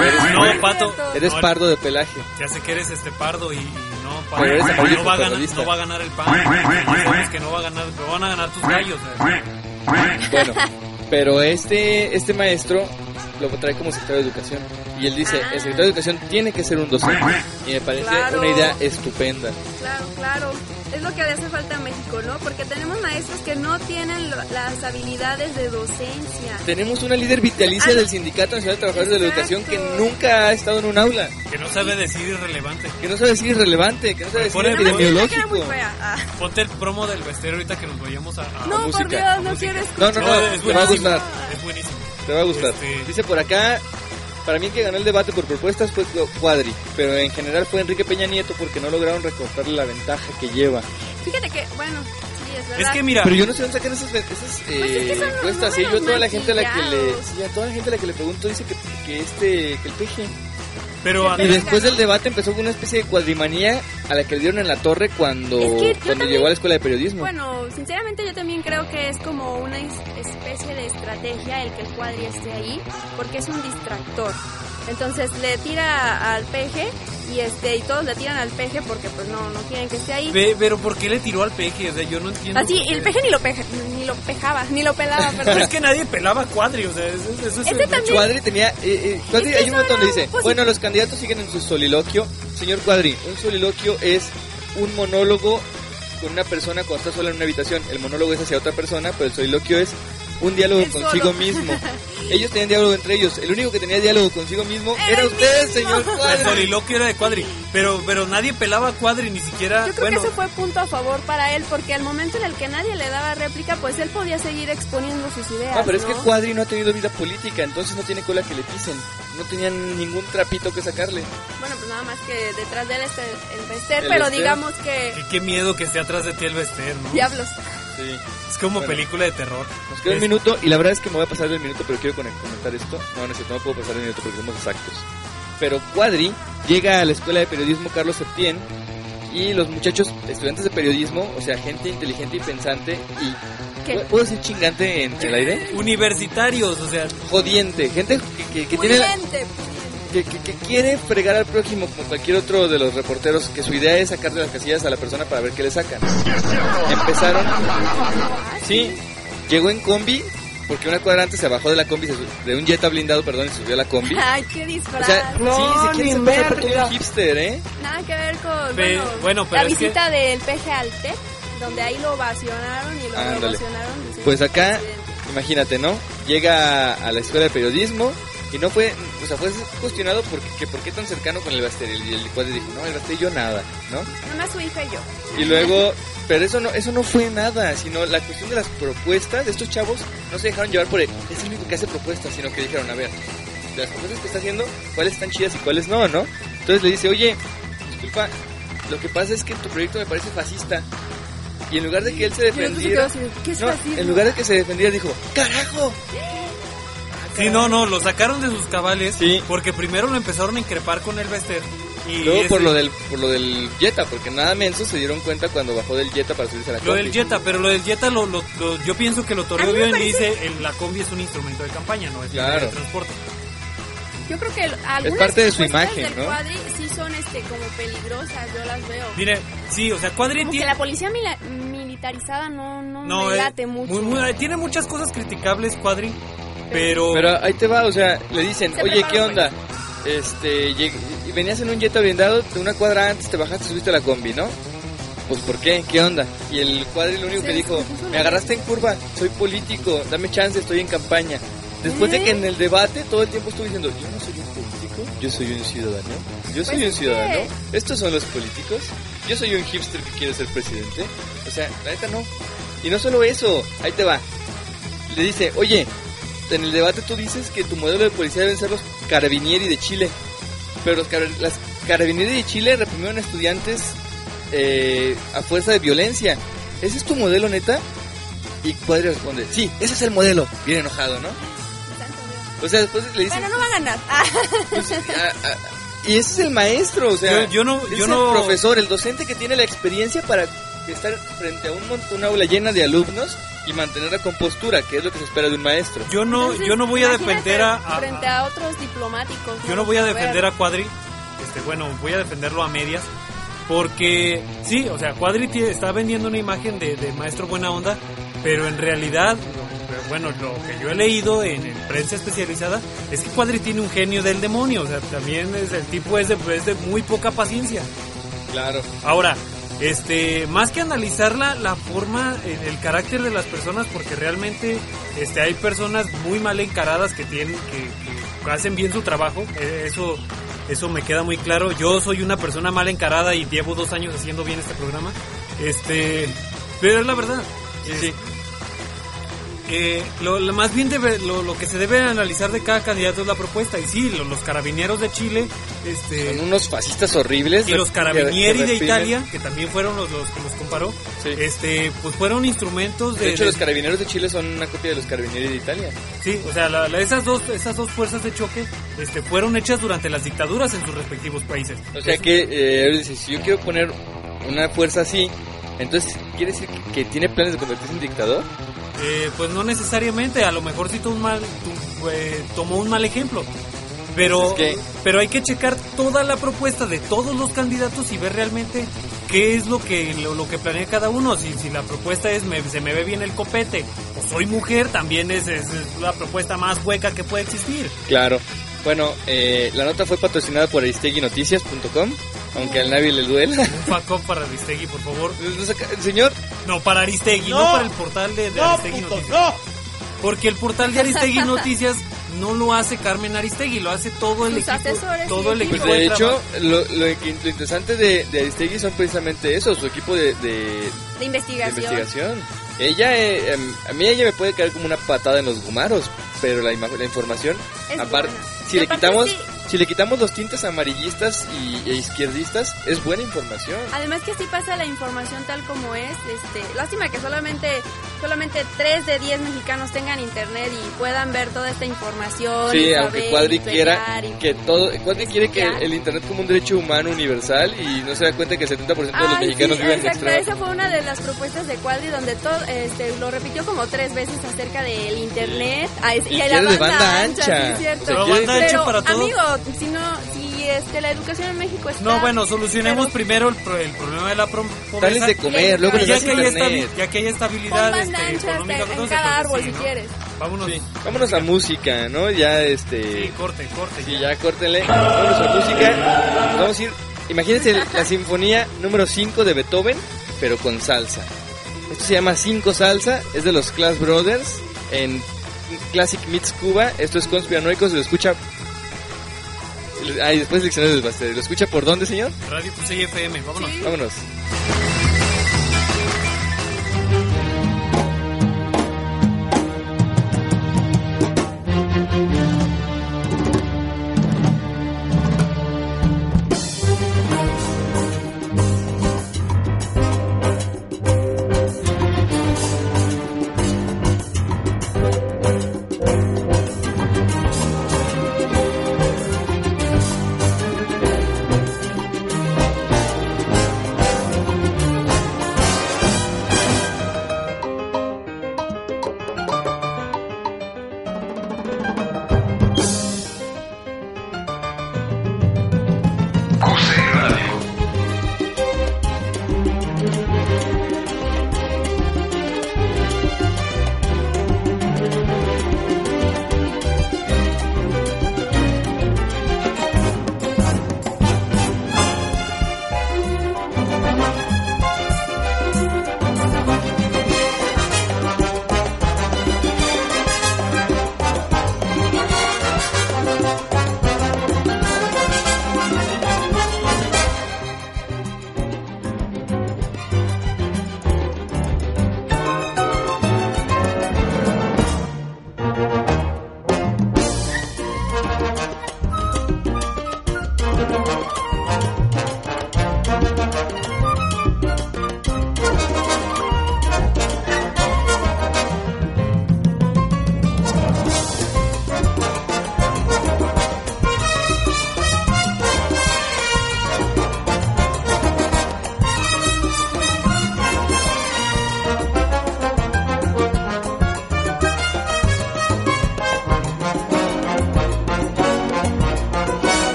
eres pardo de pelaje. Ya sé que eres pardo y no, Pato, no va a ganar el PAN. Sabes que no va a ganar, pero van a ganar tus gallos. Bueno, pero este maestro lo trae como secretario de Educación y él dice, el secretario de Educación tiene que ser un docente y me parece una idea estupenda. Claro. Es lo que le hace falta a México, ¿no? Porque tenemos maestros que no tienen las habilidades de docencia. Tenemos una líder vitalicia del Sindicato Nacional de Trabajadores de la Educación que nunca ha estado en un aula. Que no sabe decir irrelevante. Que no sabe decir epidemiológico. Ponte el promo del Bester ahorita que nos vayamos a no, música. Por Dios, no quiero escuchar. No, te va a gustar. Es buenísimo. Te va a gustar. Dice por acá... Para mí el que ganó el debate por propuestas fue Cuadri, pero en general fue Enrique Peña Nieto porque no lograron recortarle la ventaja que lleva. Fíjate que, bueno, sí, es verdad. Es que mira... Pero yo no sé dónde sacan esas encuestas, yo toda la gente a la que le pregunto dice que el PG. Pero y después del debate empezó con una especie de cuadrimanía a la que le dieron en la torre cuando llegó a la escuela de periodismo. Bueno, sinceramente yo también creo que es como una especie de estrategia el que el Cuadri esté ahí, porque es un distractor. Entonces le tira al PG y todos le tiran al PG porque pues no quieren que esté ahí. Pero ¿por qué le tiró al PG? O sea, yo no entiendo. Así, el PG ni lo pelaba, perdón. Pero es que nadie pelaba a Cuadri, o sea, eso es Cuadri tenía hay un montón donde dice, bueno, los candidatos siguen en su soliloquio. Señor Cuadri, un soliloquio es un monólogo con una persona cuando está sola en una habitación. El monólogo es hacia otra persona, pero el soliloquio es un diálogo consigo mismo. Ellos tenían diálogo entre ellos. El único que tenía diálogo consigo mismo era usted, señor Cuadri. El soliloquio era de Cuadri, pero nadie pelaba a Cuadri, ni siquiera. Yo creo que eso fue punto a favor para él, porque al momento en el que nadie le daba réplica, pues él podía seguir exponiendo sus ideas. Pero es que Cuadri no ha tenido vida política, entonces no tiene cola que le pisen. No tenían ningún trapito que sacarle. Bueno, pues nada más que detrás de él está el Bester, pero digamos que... Qué miedo que esté atrás de ti el Bester, ¿no? Diablos. Sí. Es como película de terror. Nos queda un minuto y la verdad es que me voy a pasar del minuto, pero quiero comentar esto. No puedo pasar el minuto porque somos exactos. Pero Cuadri llega a la escuela de periodismo Carlos Septién y los muchachos, estudiantes de periodismo, o sea, gente inteligente y pensante y... ¿Qué? ¿Puedo decir chingante en el aire? Universitarios, o sea... Jodiente, gente que tiene... Que quiere fregar al prójimo como cualquier otro de los reporteros, que su idea es sacar de las casillas a la persona para ver qué le sacan. Empezaron... Sí, llegó en combi, porque una cuadra antes se bajó de la combi, de un Jetta blindado, perdón, y subió a la combi. Ay, qué disfraz. O sea, se quiere pasar por todo un hipster, Nada que ver con, bueno, la visita del PG al TEC, donde ahí lo ovacionaron y lo promocionaron. Pues acá, imagínate, ¿no? Llega a la escuela de periodismo y no fue, o sea, fue cuestionado por qué tan cercano con el Baster, y el Cuadri dijo, no, el Baster y yo nada, ¿no? Nomás su hija y yo. Y luego, pero eso no fue nada, sino la cuestión de las propuestas de estos chavos no se dejaron llevar por es el único que hace propuestas, sino que dijeron, a ver, de las propuestas que está haciendo, cuáles están chidas y cuáles no, ¿no? Entonces le dice, oye, disculpa, lo que pasa es que tu proyecto me parece fascista. Y en lugar de que él se defendiera, en lugar de que se defendiera, dijo, ¡carajo! Sí, no, lo sacaron de sus cabales, porque primero lo empezaron a increpar con el Bester Y luego por lo del Jetta, porque nada menso se dieron cuenta cuando bajó del Jetta para subirse a la combi. Lo del Jetta, pero lo del Jetta yo pienso que lo toreó bien y dice, la combi es un instrumento de campaña, no es un medio de transporte. Yo creo que algunas es parte de su imagen, del ¿no? Cuadri sí son como peligrosas, yo las veo. Mire, sí, o sea, Cuadri como tiene... que la policía militarizada no me late mucho. Tiene muchas cosas criticables, Cuadri, pero ahí te va, o sea, le dicen, oye, ¿qué onda? Venías en un Jetta blindado, de una cuadra antes te bajaste y subiste a la combi, ¿no? Pues ¿por qué? ¿Qué onda? Y el Cuadri lo único que dijo, me agarraste en curva, soy político, dame chance, estoy en campaña. Después de que en el debate todo el tiempo estuvo diciendo, yo no soy un político, yo soy un ciudadano, yo soy un ciudadano, estos son los políticos, yo soy un hipster que quiere ser presidente. O sea, la neta no. Y no solo eso, ahí te va. Le dice, oye, en el debate tú dices que tu modelo de policía deben ser los carabinieri de Chile. Pero las carabinieri de Chile reprimieron a estudiantes a fuerza de violencia. ¿Ese es tu modelo, neta? Y Cuadri responde, sí, ese es el modelo. Bien enojado, ¿no? O sea, después le dicen... Bueno, no va a ganar. Pues, y ese es el maestro, o sea... Yo no... el profesor, el docente que tiene la experiencia para estar frente a una aula llena de alumnos y mantener la compostura, que es lo que se espera de un maestro. Yo no voy a defender frente a otros diplomáticos. Yo no voy a defender a Cuadri, voy a defenderlo a medias, porque sí, o sea, Cuadri está vendiendo una imagen de maestro buena onda, pero en realidad, bueno, lo que yo he leído en prensa especializada es que Cuadri tiene un genio del demonio, o sea, también el tipo es de muy poca paciencia. Claro. Ahora, más que analizar la forma, el carácter de las personas, porque realmente hay personas muy mal encaradas que hacen bien su trabajo, eso me queda muy claro. Yo soy una persona mal encarada y llevo 2 años haciendo bien este programa, pero es la verdad. Sí. Más bien lo que se debe analizar de cada candidato es la propuesta. Y sí, los carabineros de Chile son unos fascistas horribles. Y los carabinieri de Italia, que también fueron los que los comparó, sí. Pues fueron instrumentos de hecho, los carabineros de Chile son una copia de los carabinieri de Italia. Sí, o sea, esas dos fuerzas de choque fueron hechas durante las dictaduras en sus respectivos países. O sea que si yo quiero poner una fuerza así, entonces ¿quiere decir que tiene planes de convertirse en dictador? Pues no necesariamente, a lo mejor sí tomó un mal ejemplo, pero hay que checar toda la propuesta de todos los candidatos y ver realmente qué es lo que planea cada uno. Si la propuesta es se me ve bien el copete o soy mujer, también es la propuesta más hueca que puede existir. Claro. Bueno, la nota fue patrocinada por aristeguinoticias.com, aunque al Navi le duela. Un fuck para Aristegui, por favor. Señor. No, para Aristegui, no para el portal de Aristegui Noticias. No. Porque el portal de Aristegui Noticias no lo hace Carmen Aristegui, lo hace todo el equipo. Todo el equipo. Pues de hecho, lo interesante de Aristegui son precisamente eso, su equipo de investigación. Ella, a mí ella me puede caer como una patada en los gumaros, pero la información, aparte, si le quitamos los tintes amarillistas e izquierdistas, es buena información. Además que así pasa la información tal como es. Lástima que solamente 3 de 10 mexicanos tengan internet y puedan ver toda esta información. Sí, aunque Cuadri quiera que Cuadri quiere que el internet como un derecho humano universal y no se da cuenta que el 70% de los mexicanos viven en extremo. Esa fue una de las propuestas de Cuadri donde lo repitió como 3 veces acerca del internet y la banda ancha. Sí, cierto. Pero banda ancha para todo. Amigo, si la educación en México está... No, bueno, solucionemos primero el problema de la pobreza. Dales de comer, luego les das internet. Ya que haya estabilidad económica, en cada árbol, si quieres. Vámonos a música, ¿no? Ya Sí, corte. Sí, ya córtenle. Vámonos a música. Vamos a ir... Imagínense la sinfonía número 5 de Beethoven, pero con salsa. Esto se llama 5 Salsa, es de los Clash Brothers en Classic Meets Cuba. Esto es Conspiranoicos, lo escucha... y después Diccionario del Baster. ¿Lo escucha por dónde, señor? Radio Pusey FM, vámonos. Sí. Vámonos.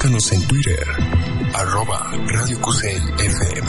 Búscanos en Twitter, @Radio Cusey FM.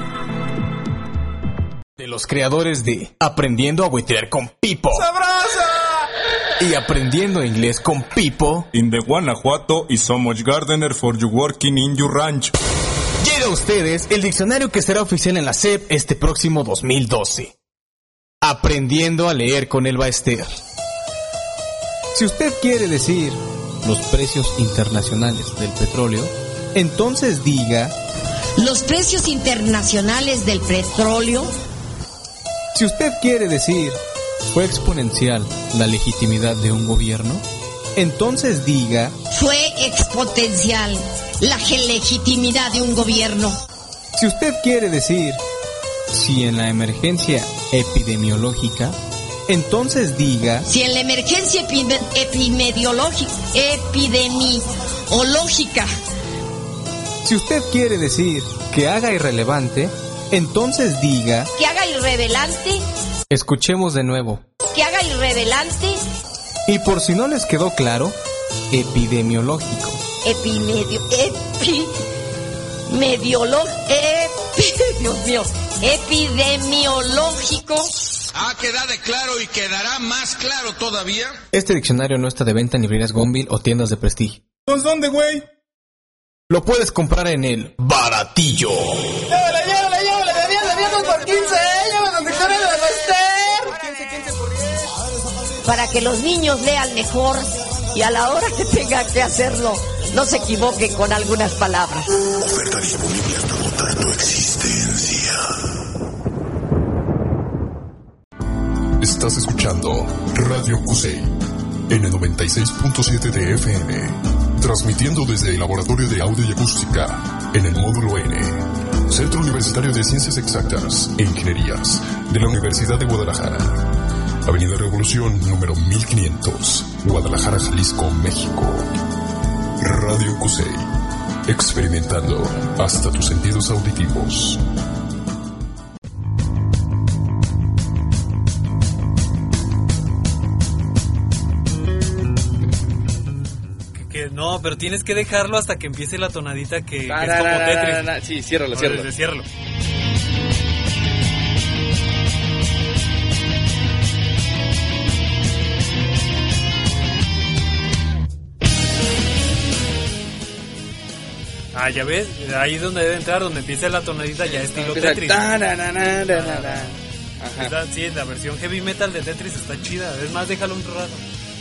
De los creadores de Aprendiendo a Buitrear con Pipo. ¡Sabrosa! Y Aprendiendo Inglés con Pipo. In the Guanajuato is so much gardener for you working in your ranch. Llega a ustedes el diccionario que será oficial en la SEP este próximo 2012. Aprendiendo a leer con el Baester. Si usted quiere decir los precios internacionales del petróleo, entonces diga los precios internacionales del petróleo. Si usted quiere decir fue exponencial la legitimidad de un gobierno, entonces diga fue exponencial la legitimidad de un gobierno. Si usted quiere decir si en la emergencia epidemiológica, entonces diga si en la emergencia epidemiológica. Si usted quiere decir que haga irrelevante, entonces diga que haga irrelevante. Escuchemos de nuevo. Que haga irrelevante. Y por si no les quedó claro, epidemiológico. Epidemiológico. Ha quedado claro y quedará más claro todavía. Este diccionario no está de venta en librerías Gonville o tiendas de prestigio. ¿Pues dónde, güey? Lo puedes comprar en el Baratillo. Llévale, de 2 por 15, llévale los diccionarios de Baester. 15 por 10. Para que los niños lean mejor y a la hora que tengan que hacerlo, no se equivoquen con algunas palabras. Oferta disponible hasta agotar tu existencia. Estás escuchando Radio Cusey en el 96.7 de FM, transmitiendo desde el Laboratorio de Audio y Acústica en el módulo N, Centro Universitario de Ciencias Exactas e Ingenierías de la Universidad de Guadalajara, Avenida Revolución número 1500, Guadalajara, Jalisco, México. Radio Cusey, experimentando hasta tus sentidos auditivos. No, pero tienes que dejarlo hasta que empiece la tonadita que es como Tetris. Sí, ciérralo. Ah, ya ves, ahí es donde debe entrar, donde empieza la tonadita ya estilo Tetris. Sí, la versión heavy metal de Tetris está chida. Es más, déjalo un rato.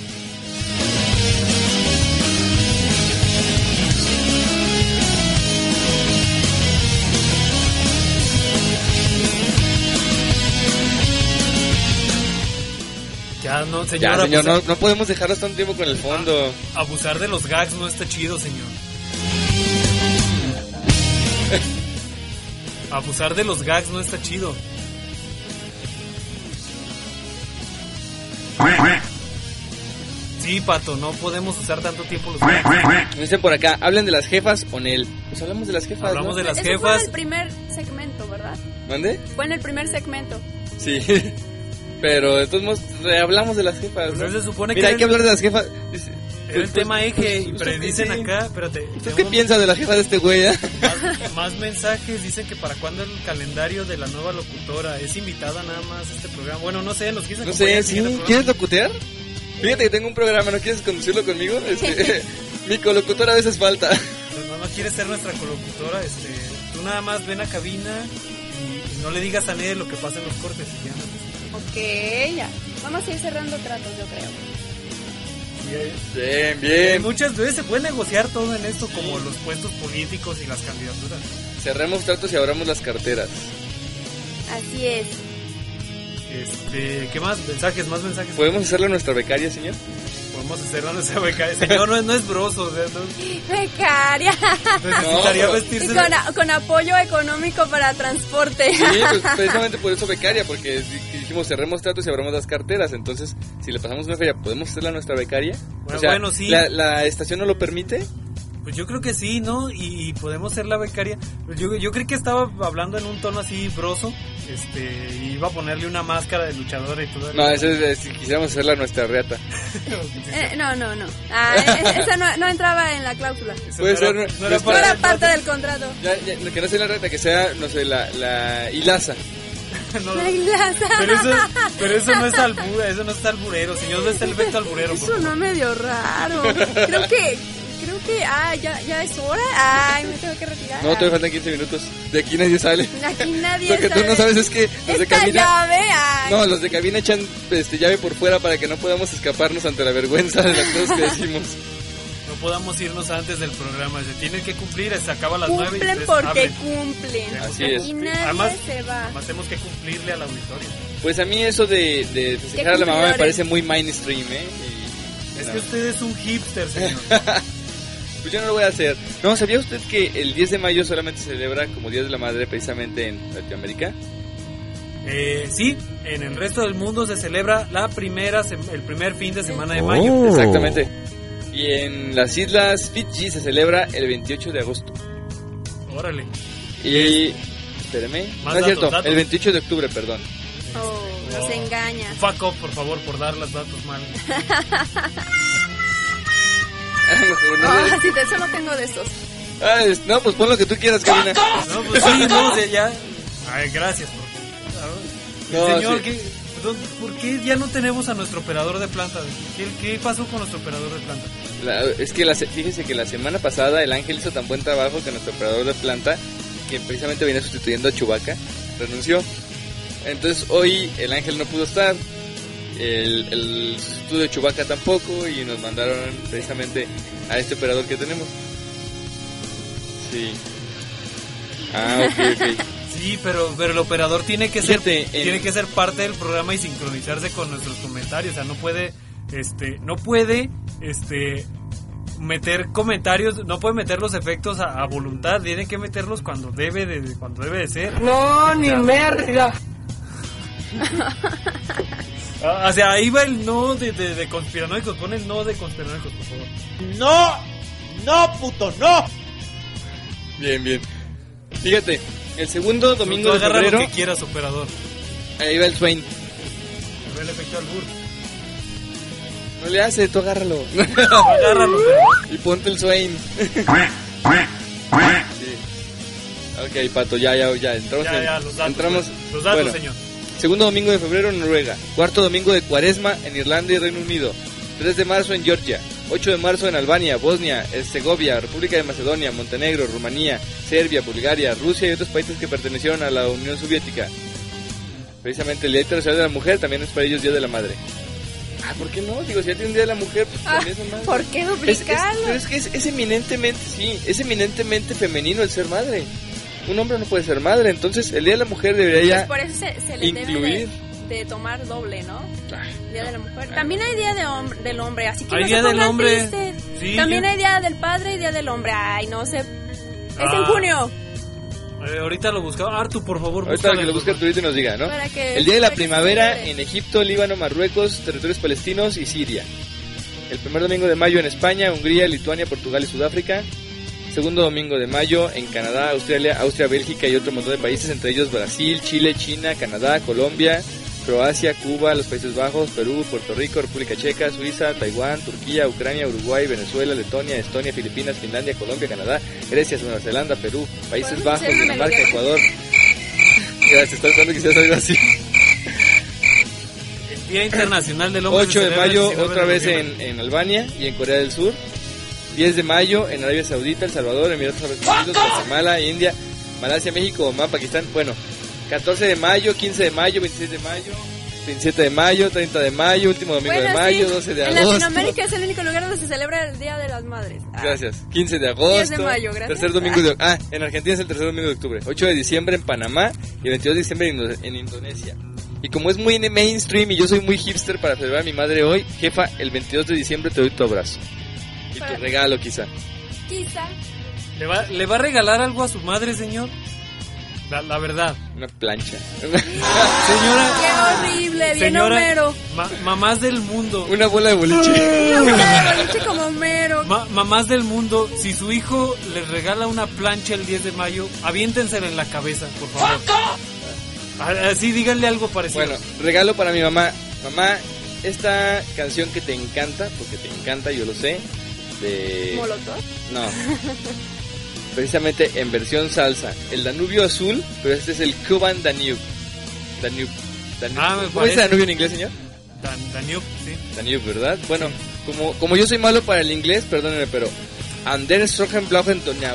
Ya, no, señor. Ya, señor, no podemos dejarlos tanto tiempo con el fondo. Abusar de los gags no está chido, señor. Abusar de los gags no está chido. Sí, Pato, no podemos usar tanto tiempo los gags. Dicen por acá, hablen de las jefas o Nel. Pues hablamos de las jefas, Hablamos de las Eso jefas. fue en el primer segmento, ¿verdad? ¿Dónde? Fue en el primer segmento. Sí. Pero de todos modos hablamos de las jefas, ¿no? Se supone Mira, que hay que hablar de las jefas. Era el tema eje, pero dicen acá, espérate. ¿Usted qué piensa de la jefa de este güey? Más mensajes, dicen que para cuándo el calendario de la nueva locutora. Es invitada nada más a este programa. Bueno, no sé, nos quieres acompañar. No sé, ¿sí? ¿Quieres locutear? Fíjate que tengo un programa, ¿no quieres conducirlo conmigo? Mi colocutora a veces falta. Pues no quieres ser nuestra colocutora, tú nada más ven a cabina y no le digas a nadie lo que pasa en los cortes y ya. Ok, ya. Vamos a ir cerrando tratos, yo creo. Bien. Muchas veces se puede negociar todo en esto, como los puestos políticos y las candidaturas. Cerremos tratos y abramos las carteras. Así es. ¿Qué más? Más mensajes. ¿Podemos hacerlo a nuestra becaria, señor? Podemos hacerlo a nuestra becaria. Señor, no es broso. Becaria. Necesitaría vestirse. Y con apoyo económico para transporte. Sí, pues precisamente por eso becaria, porque dijimos cerremos tratos y abramos las carteras. Entonces, si le pasamos una feria, ¿podemos hacerla a nuestra becaria? Bueno, o sea, bueno, sí. ¿La estación no lo permite? Pues yo creo que sí, ¿no? Y podemos ser la becaria. Yo creí que estaba hablando en un tono así broso. Iba a ponerle una máscara de luchadora y todo. No, eso es si quisiéramos hacerla nuestra reata. No. Esa no entraba en la cláusula. Puede ser. No era parte del contrato. Que no sea la reata, que sea, no sé, la hilaza. No, la hilaza. Pero eso no es alburero, señor. No es el Beto alburero. Eso no medio raro. Creo que ya es hora. Ay, me tengo que retirar. No, todavía faltan 15 minutos. De aquí nadie sale. Aquí nadie sale. Lo que tú no sabes es que los de cabina... llave, ay. No, los de cabina echan llave por fuera para que no podamos escaparnos ante la vergüenza de las cosas que decimos. No podamos irnos antes del programa. Se tiene que cumplir, se acaba a las 9 y cumplen porque cumplen. Así es. Y nadie se va. Además tenemos que cumplirle al auditorio. Pues a mí eso de festejar a la mamá me parece muy mainstream, Es que usted es un hipster, señor. Pues yo no lo voy a hacer. No, ¿sabía usted que el 10 de mayo solamente se celebra como Día de la Madre precisamente en Latinoamérica? Sí, en el resto del mundo se celebra el primer fin de semana de mayo. Exactamente. Y en las islas Fiji se celebra el 28 de agosto. Órale. Y... espéreme. No es cierto, el 28 de octubre, perdón. Nos engaña. Fuck off, por favor, por dar los datos mal. Sí, de eso no tengo de estos. No, pues pon lo que tú quieras, Karina. No, pues sí, no, ya. Ay, gracias. Señor, sí. ¿Por qué ya no tenemos a nuestro operador de planta? ¿Qué pasó con nuestro operador de planta? Es que fíjese que la semana pasada el Ángel hizo tan buen trabajo que nuestro operador de planta, que precisamente venía sustituyendo a Chewbacca, renunció. Entonces hoy el Ángel no pudo estar. El sustituto de Chewbacca tampoco, y nos mandaron precisamente a este operador que tenemos. Sí. Ok. Sí, pero el operador tiene que ser parte del programa y sincronizarse con nuestros comentarios. O sea, no puede meter comentarios, no puede meter los efectos a voluntad. Tiene que meterlos cuando debe de ser. No, ni merda. O sea, ahí va el no de conspiranoicos. Pon el no de conspiranoicos, por favor. No, puto, no. Bien. Fíjate, el segundo domingo de febrero... agarra lo que quieras, operador. Ahí va el Swain. Ahí va el efecto albur. No le hace, tú agárralo. Agárralo. Y ponte el Swain. Sí. Ok, Pato, ya. Entramos. Los datos, señor. Segundo domingo de febrero en Noruega. Cuarto domingo de Cuaresma en Irlanda y Reino Unido. 3 de marzo en Georgia. 8 de marzo en Albania, Bosnia, Herzegovina, República de Macedonia, Montenegro, Rumanía, Serbia, Bulgaria, Rusia y otros países que pertenecieron a la Unión Soviética. Precisamente el Día Internacional de la Mujer también es para ellos Día de la Madre. ¿Por qué no? Digo, si ya tiene un Día de la Mujer, pues también es madre. ¿Por qué duplicarlo? Pero es que es eminentemente femenino el ser madre. Un hombre no puede ser madre, entonces el Día de la Mujer debería pues por eso se le incluir... debe de tomar doble, ¿no? Día de la Mujer. También hay Día del Hombre, así que hay no Día se del Hombre. Sí, también hay Día del Padre y Día del Hombre. Ay, no sé. Es en junio. Ahorita lo buscaba. Artu, por favor, ahorita que lo busque Arturito y nos diga, ¿no? El Día de la Primavera en Egipto, Líbano, Marruecos, territorios palestinos y Siria. El primer domingo de mayo en España, Hungría, Lituania, Portugal y Sudáfrica. Segundo domingo de mayo en Canadá, Australia, Bélgica y otro montón de países, entre ellos Brasil, Chile, China, Canadá, Colombia, Croacia, Cuba, los Países Bajos, Perú, Puerto Rico, República Checa, Suiza, Taiwán, Turquía, Ucrania, Uruguay, Venezuela, Letonia, Estonia, Filipinas, Finlandia, Colombia, Canadá, Grecia, Nueva Zelanda, Perú, Países Bajos, Dinamarca, Ecuador. Gracias, estaba pensando que quizás algo así. El Día Internacional del Hombre 8 de mayo otra vez en Albania y en Corea del Sur. 10 de mayo en Arabia Saudita, El Salvador, Emiratos Árabes Unidos, Guatemala, India, Malasia, México, Omán, Pakistán. Bueno, 14 de mayo, 15 de mayo, 26 de mayo, 27 de mayo, 30 de mayo, último domingo de mayo, 12 de agosto. En Latinoamérica es el único lugar donde se celebra el Día de las Madres. Gracias. 15 de agosto. 10 de mayo, gracias. Tercer domingo de en Argentina es el tercer domingo de octubre. 8 de diciembre en Panamá y 22 de diciembre en Indonesia. Y como es muy mainstream y yo soy muy hipster para celebrar a mi madre hoy, jefa, el 22 de diciembre te doy tu abrazo. Y tu regalo, quizá. Quizá. ¿Le va a regalar algo a su madre, señor? La verdad. Una plancha. Señora. Qué horrible, bien Señora, Homero. Mamás del mundo. Una bola de boliche. Una bola de boliche como Homero. Mamás del mundo, si su hijo les regala una plancha el 10 de mayo, aviéntensela en la cabeza, por favor. Así díganle algo parecido. Bueno, regalo para mi mamá. Mamá, esta canción que te encanta, porque te encanta, yo lo sé, de... ¿Molotov? No. Precisamente en versión salsa. El Danubio Azul, pero este es el Cuban Danube. Danube. ¿Cómo dice Danubio en inglés, señor? Danube, sí. Danube, ¿verdad? Bueno, como yo soy malo para el inglés, perdónenme, pero... Ander Strochen Blauen Donau.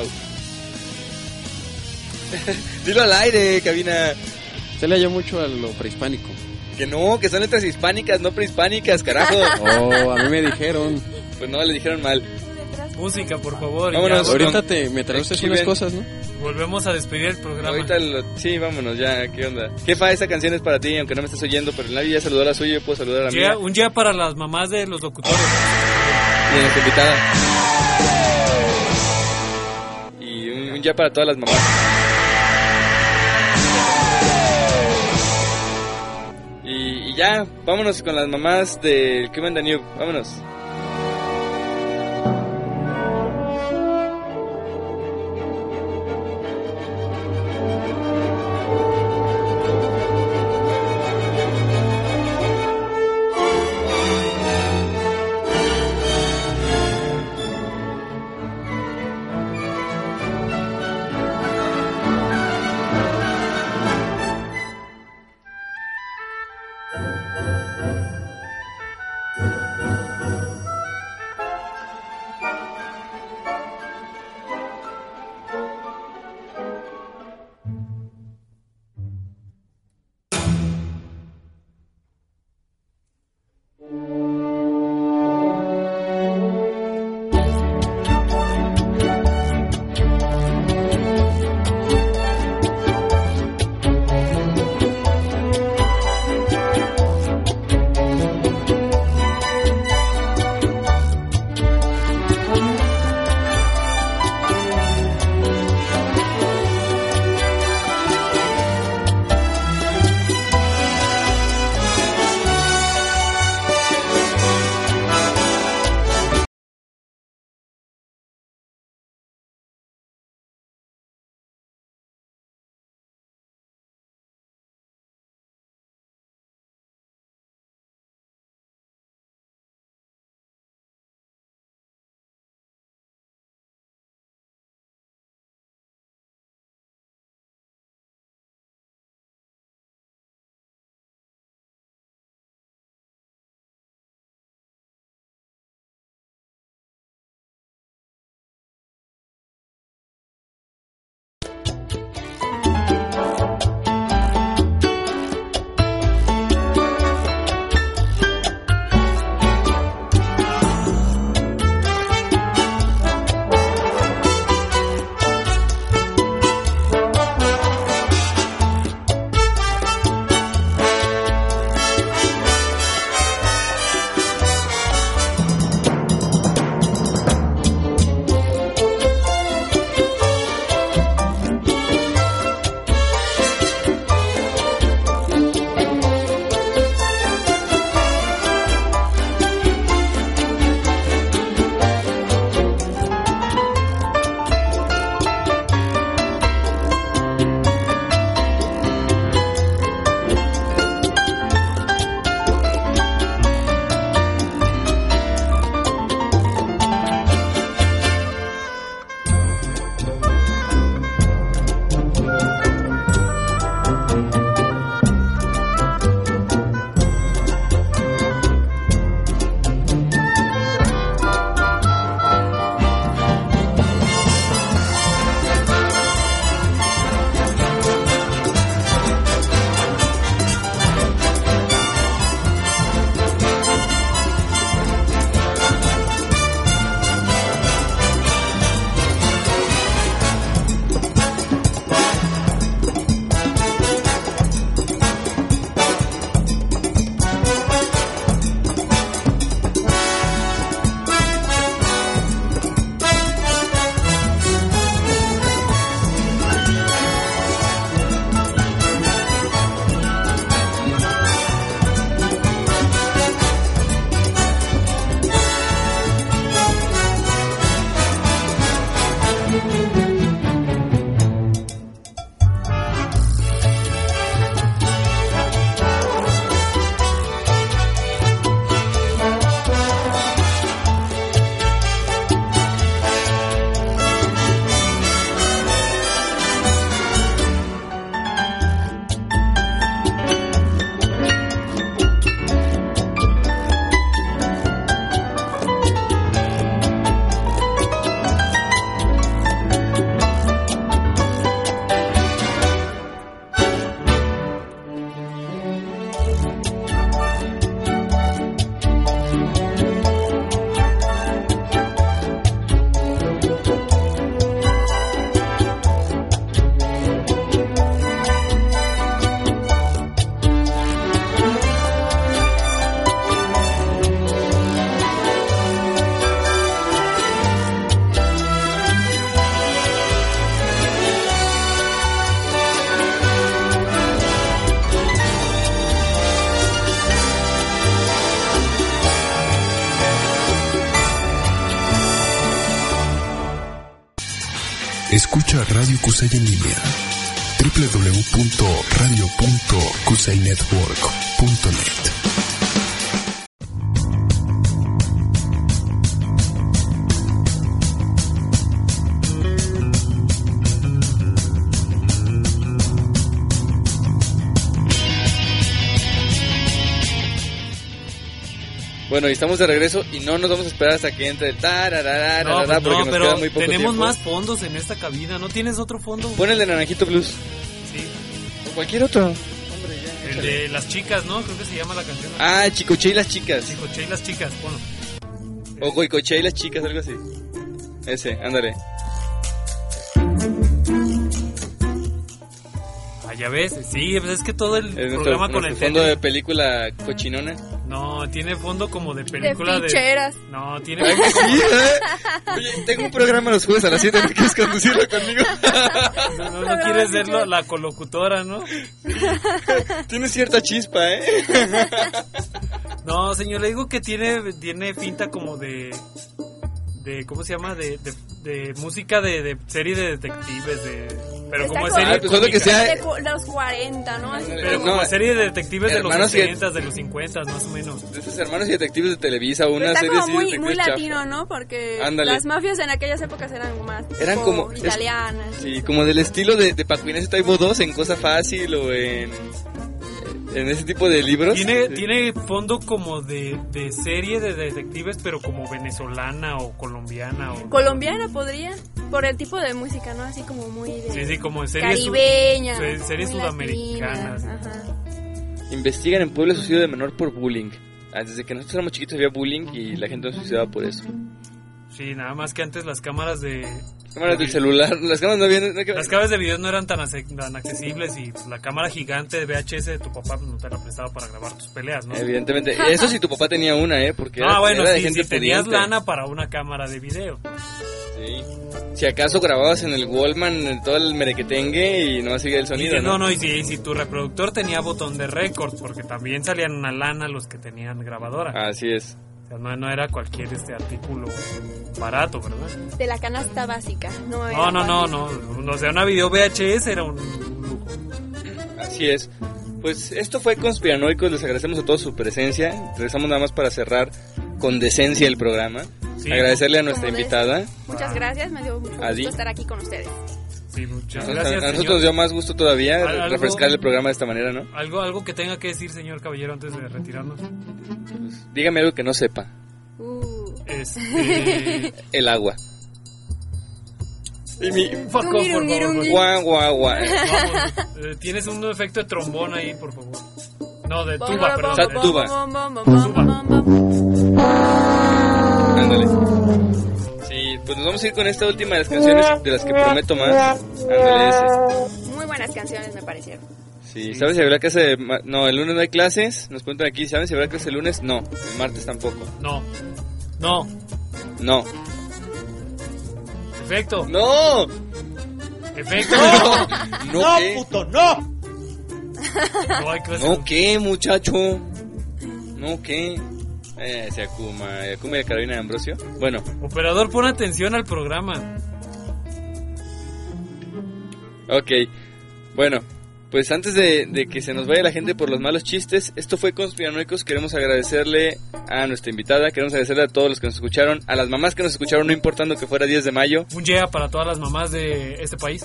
Dilo al aire, cabina. Se le halló mucho a lo prehispánico. Que no, que son letras hispánicas, no prehispánicas, carajo. Oh, a mí me dijeron. Pues no, le dijeron mal. Música, por favor. Vámonos. Ahorita me traduces unas cosas, ¿no? Volvemos a despedir el programa. Ahorita sí, vámonos ya, ¿qué onda? Jefa, esa canción es para ti, aunque no me estés oyendo, pero nadie ya saludó a la suya, yo puedo saludar a la mía. Un día para las mamás de los locutores. Y a nuestra invitada. Y un día para todas las mamás. Y ya, vámonos con las mamás del Cuban Danube, vámonos. Escucha Radio Kusei en línea. www.radio.kusainetwork.net. Bueno, y estamos de regreso y no nos vamos a esperar hasta que entre el tararara, No, porque nos queda muy poco tenemos tiempo. más fondos en esta cabina. ¿No tienes otro fondo? Pon el de Naranjito Blues. Sí. O cualquier otro. El de las chicas, ¿no? Creo que se llama la canción. Ah, Chicoche y las chicas. Chicoche y las chicas, ponlo. O Goicoche y las chicas, algo así. Ese, ándale. Ah, ya ves. Sí, pues es que todo el Es programa con el fondo de película cochinona. No, tiene fondo como de película de ficheras. No, tiene Ay, fondo como... sí, Oye, tengo un programa los jueves a las 7, ¿no quieres conducirlo conmigo? No quieres ser la colocutora, ¿no? Tiene cierta chispa, ¿eh? No, señor, le digo que tiene finta como de ¿cómo se llama? De música de serie de detectives, pero Está como con- serie pues solo que sea... De los 40, ¿no? Así Pero como- como serie de detectives de los Hermanos y- 60, de los 50, más o menos. De esos hermanos y detectives de Televisa, Pero una está serie como así muy, de muy detectives latino, ¿no? Porque Ándale. las mafias en aquellas épocas eran más Eran tipo como- italianas. Sí, como del estilo de Paco Inés y Taibo 2 en Cosa Fácil o en ese tipo de libros. Tiene fondo como de serie de detectives, pero como venezolana o colombiana. Colombiana podría, por el tipo de música, ¿no? Así como muy de Sí, como series caribeña, series muy sudamericanas. latinas, ajá. Investigan en Puebla suicidio de menor por bullying. Desde que nosotros éramos chiquitos había bullying y la gente nos suicidaba por eso. Sí, nada más que antes las cámaras Cámaras del celular, las cámaras no habían... Las cámaras de video no eran tan accesibles y pues, la cámara gigante de VHS de tu papá pues, no te la prestaba para grabar tus peleas, ¿no? Evidentemente. Eso si tu papá tenía una, porque bueno, era de sí, gente si tenías pudiente. lana para una cámara de video. Sí. Si acaso grababas en el Wallman en todo el merequetengue y no sigue el sonido, y si tu reproductor tenía botón de récord, porque también salían una lana los que tenían grabadora. Así es. O sea, no era cualquier artículo barato, ¿verdad? De la canasta básica. No, O sea, una video VHS era un lujo. Así es. Pues esto fue Conspiranoicos, les agradecemos a todos su presencia. Regresamos nada más para cerrar con decencia el programa. Sí. Agradecerle a nuestra Como invitada. Muchas gracias, me dio mucho Adi. gusto estar aquí con ustedes. Sí, muchas A gracias, nosotros señor. nos dio más gusto todavía ¿Algo? refrescar el programa de esta manera, ¿no? Algo que tenga que decir, señor caballero, antes de retirarnos. Dígame algo que no sepa. El agua. Y mi... Fuck off, por favor. Guau, guau, guau. Vamos, tienes un efecto de trombón ahí, por favor. No, de tuba, perdón. Tuba. Ándale. Sí, pues nos vamos a ir con esta última de las canciones de las que prometo más. Ándale, ese. Muy buenas canciones me parecieron. Sí, ¿sabes si habrá clase? No, el lunes no hay clases. Nos preguntan aquí, ¿saben si habrá clase el lunes? No, el martes tampoco. No. Efecto. No. Efecto. No, ¿qué? puto, no. No hay clase. No, ¿qué, muchacho? No, ¿qué? Ese Akuma y Carolina de Ambrosio. Bueno. Operador, pon atención al programa. Ok. Bueno, pues antes de que se nos vaya la gente por los malos chistes, esto fue Conspiranoicos. Queremos agradecerle a nuestra invitada, queremos agradecerle a todos los que nos escucharon, a las mamás que nos escucharon, no importando que fuera 10 de mayo. Un yeah para todas las mamás de este país.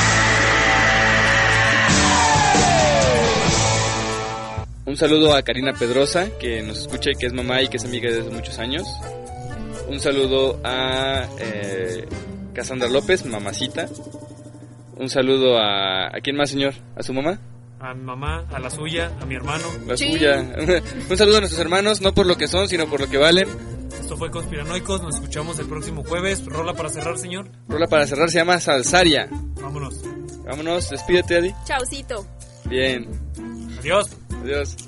Un saludo a Karina Pedrosa, que nos escucha y que es mamá y que es amiga desde hace muchos años. Un saludo a Cassandra López, mamacita. Un saludo a quién más, señor, a su mamá. A mi mamá, a la suya, a mi hermano. La suya. Un saludo a nuestros hermanos, no por lo que son, sino por lo que valen. Esto fue Conspiranoicos, nos escuchamos el próximo jueves. Rola para cerrar, señor. Rola para cerrar se llama Salsaria. Vámonos. Vámonos, despídete, Adi. Chaucito. Bien. Adiós. Adiós.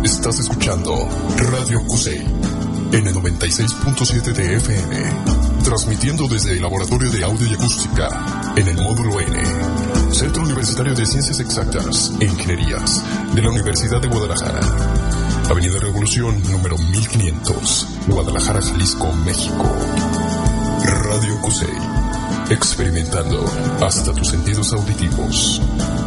Estás escuchando Radio Cusey en el 96.7 de FM, transmitiendo desde el Laboratorio de Audio y Acústica en el módulo N, Centro Universitario de Ciencias Exactas e Ingenierías de la Universidad de Guadalajara, Avenida Revolución número 1500, Guadalajara, Jalisco, México. Radio Cusey, experimentando hasta tus sentidos auditivos.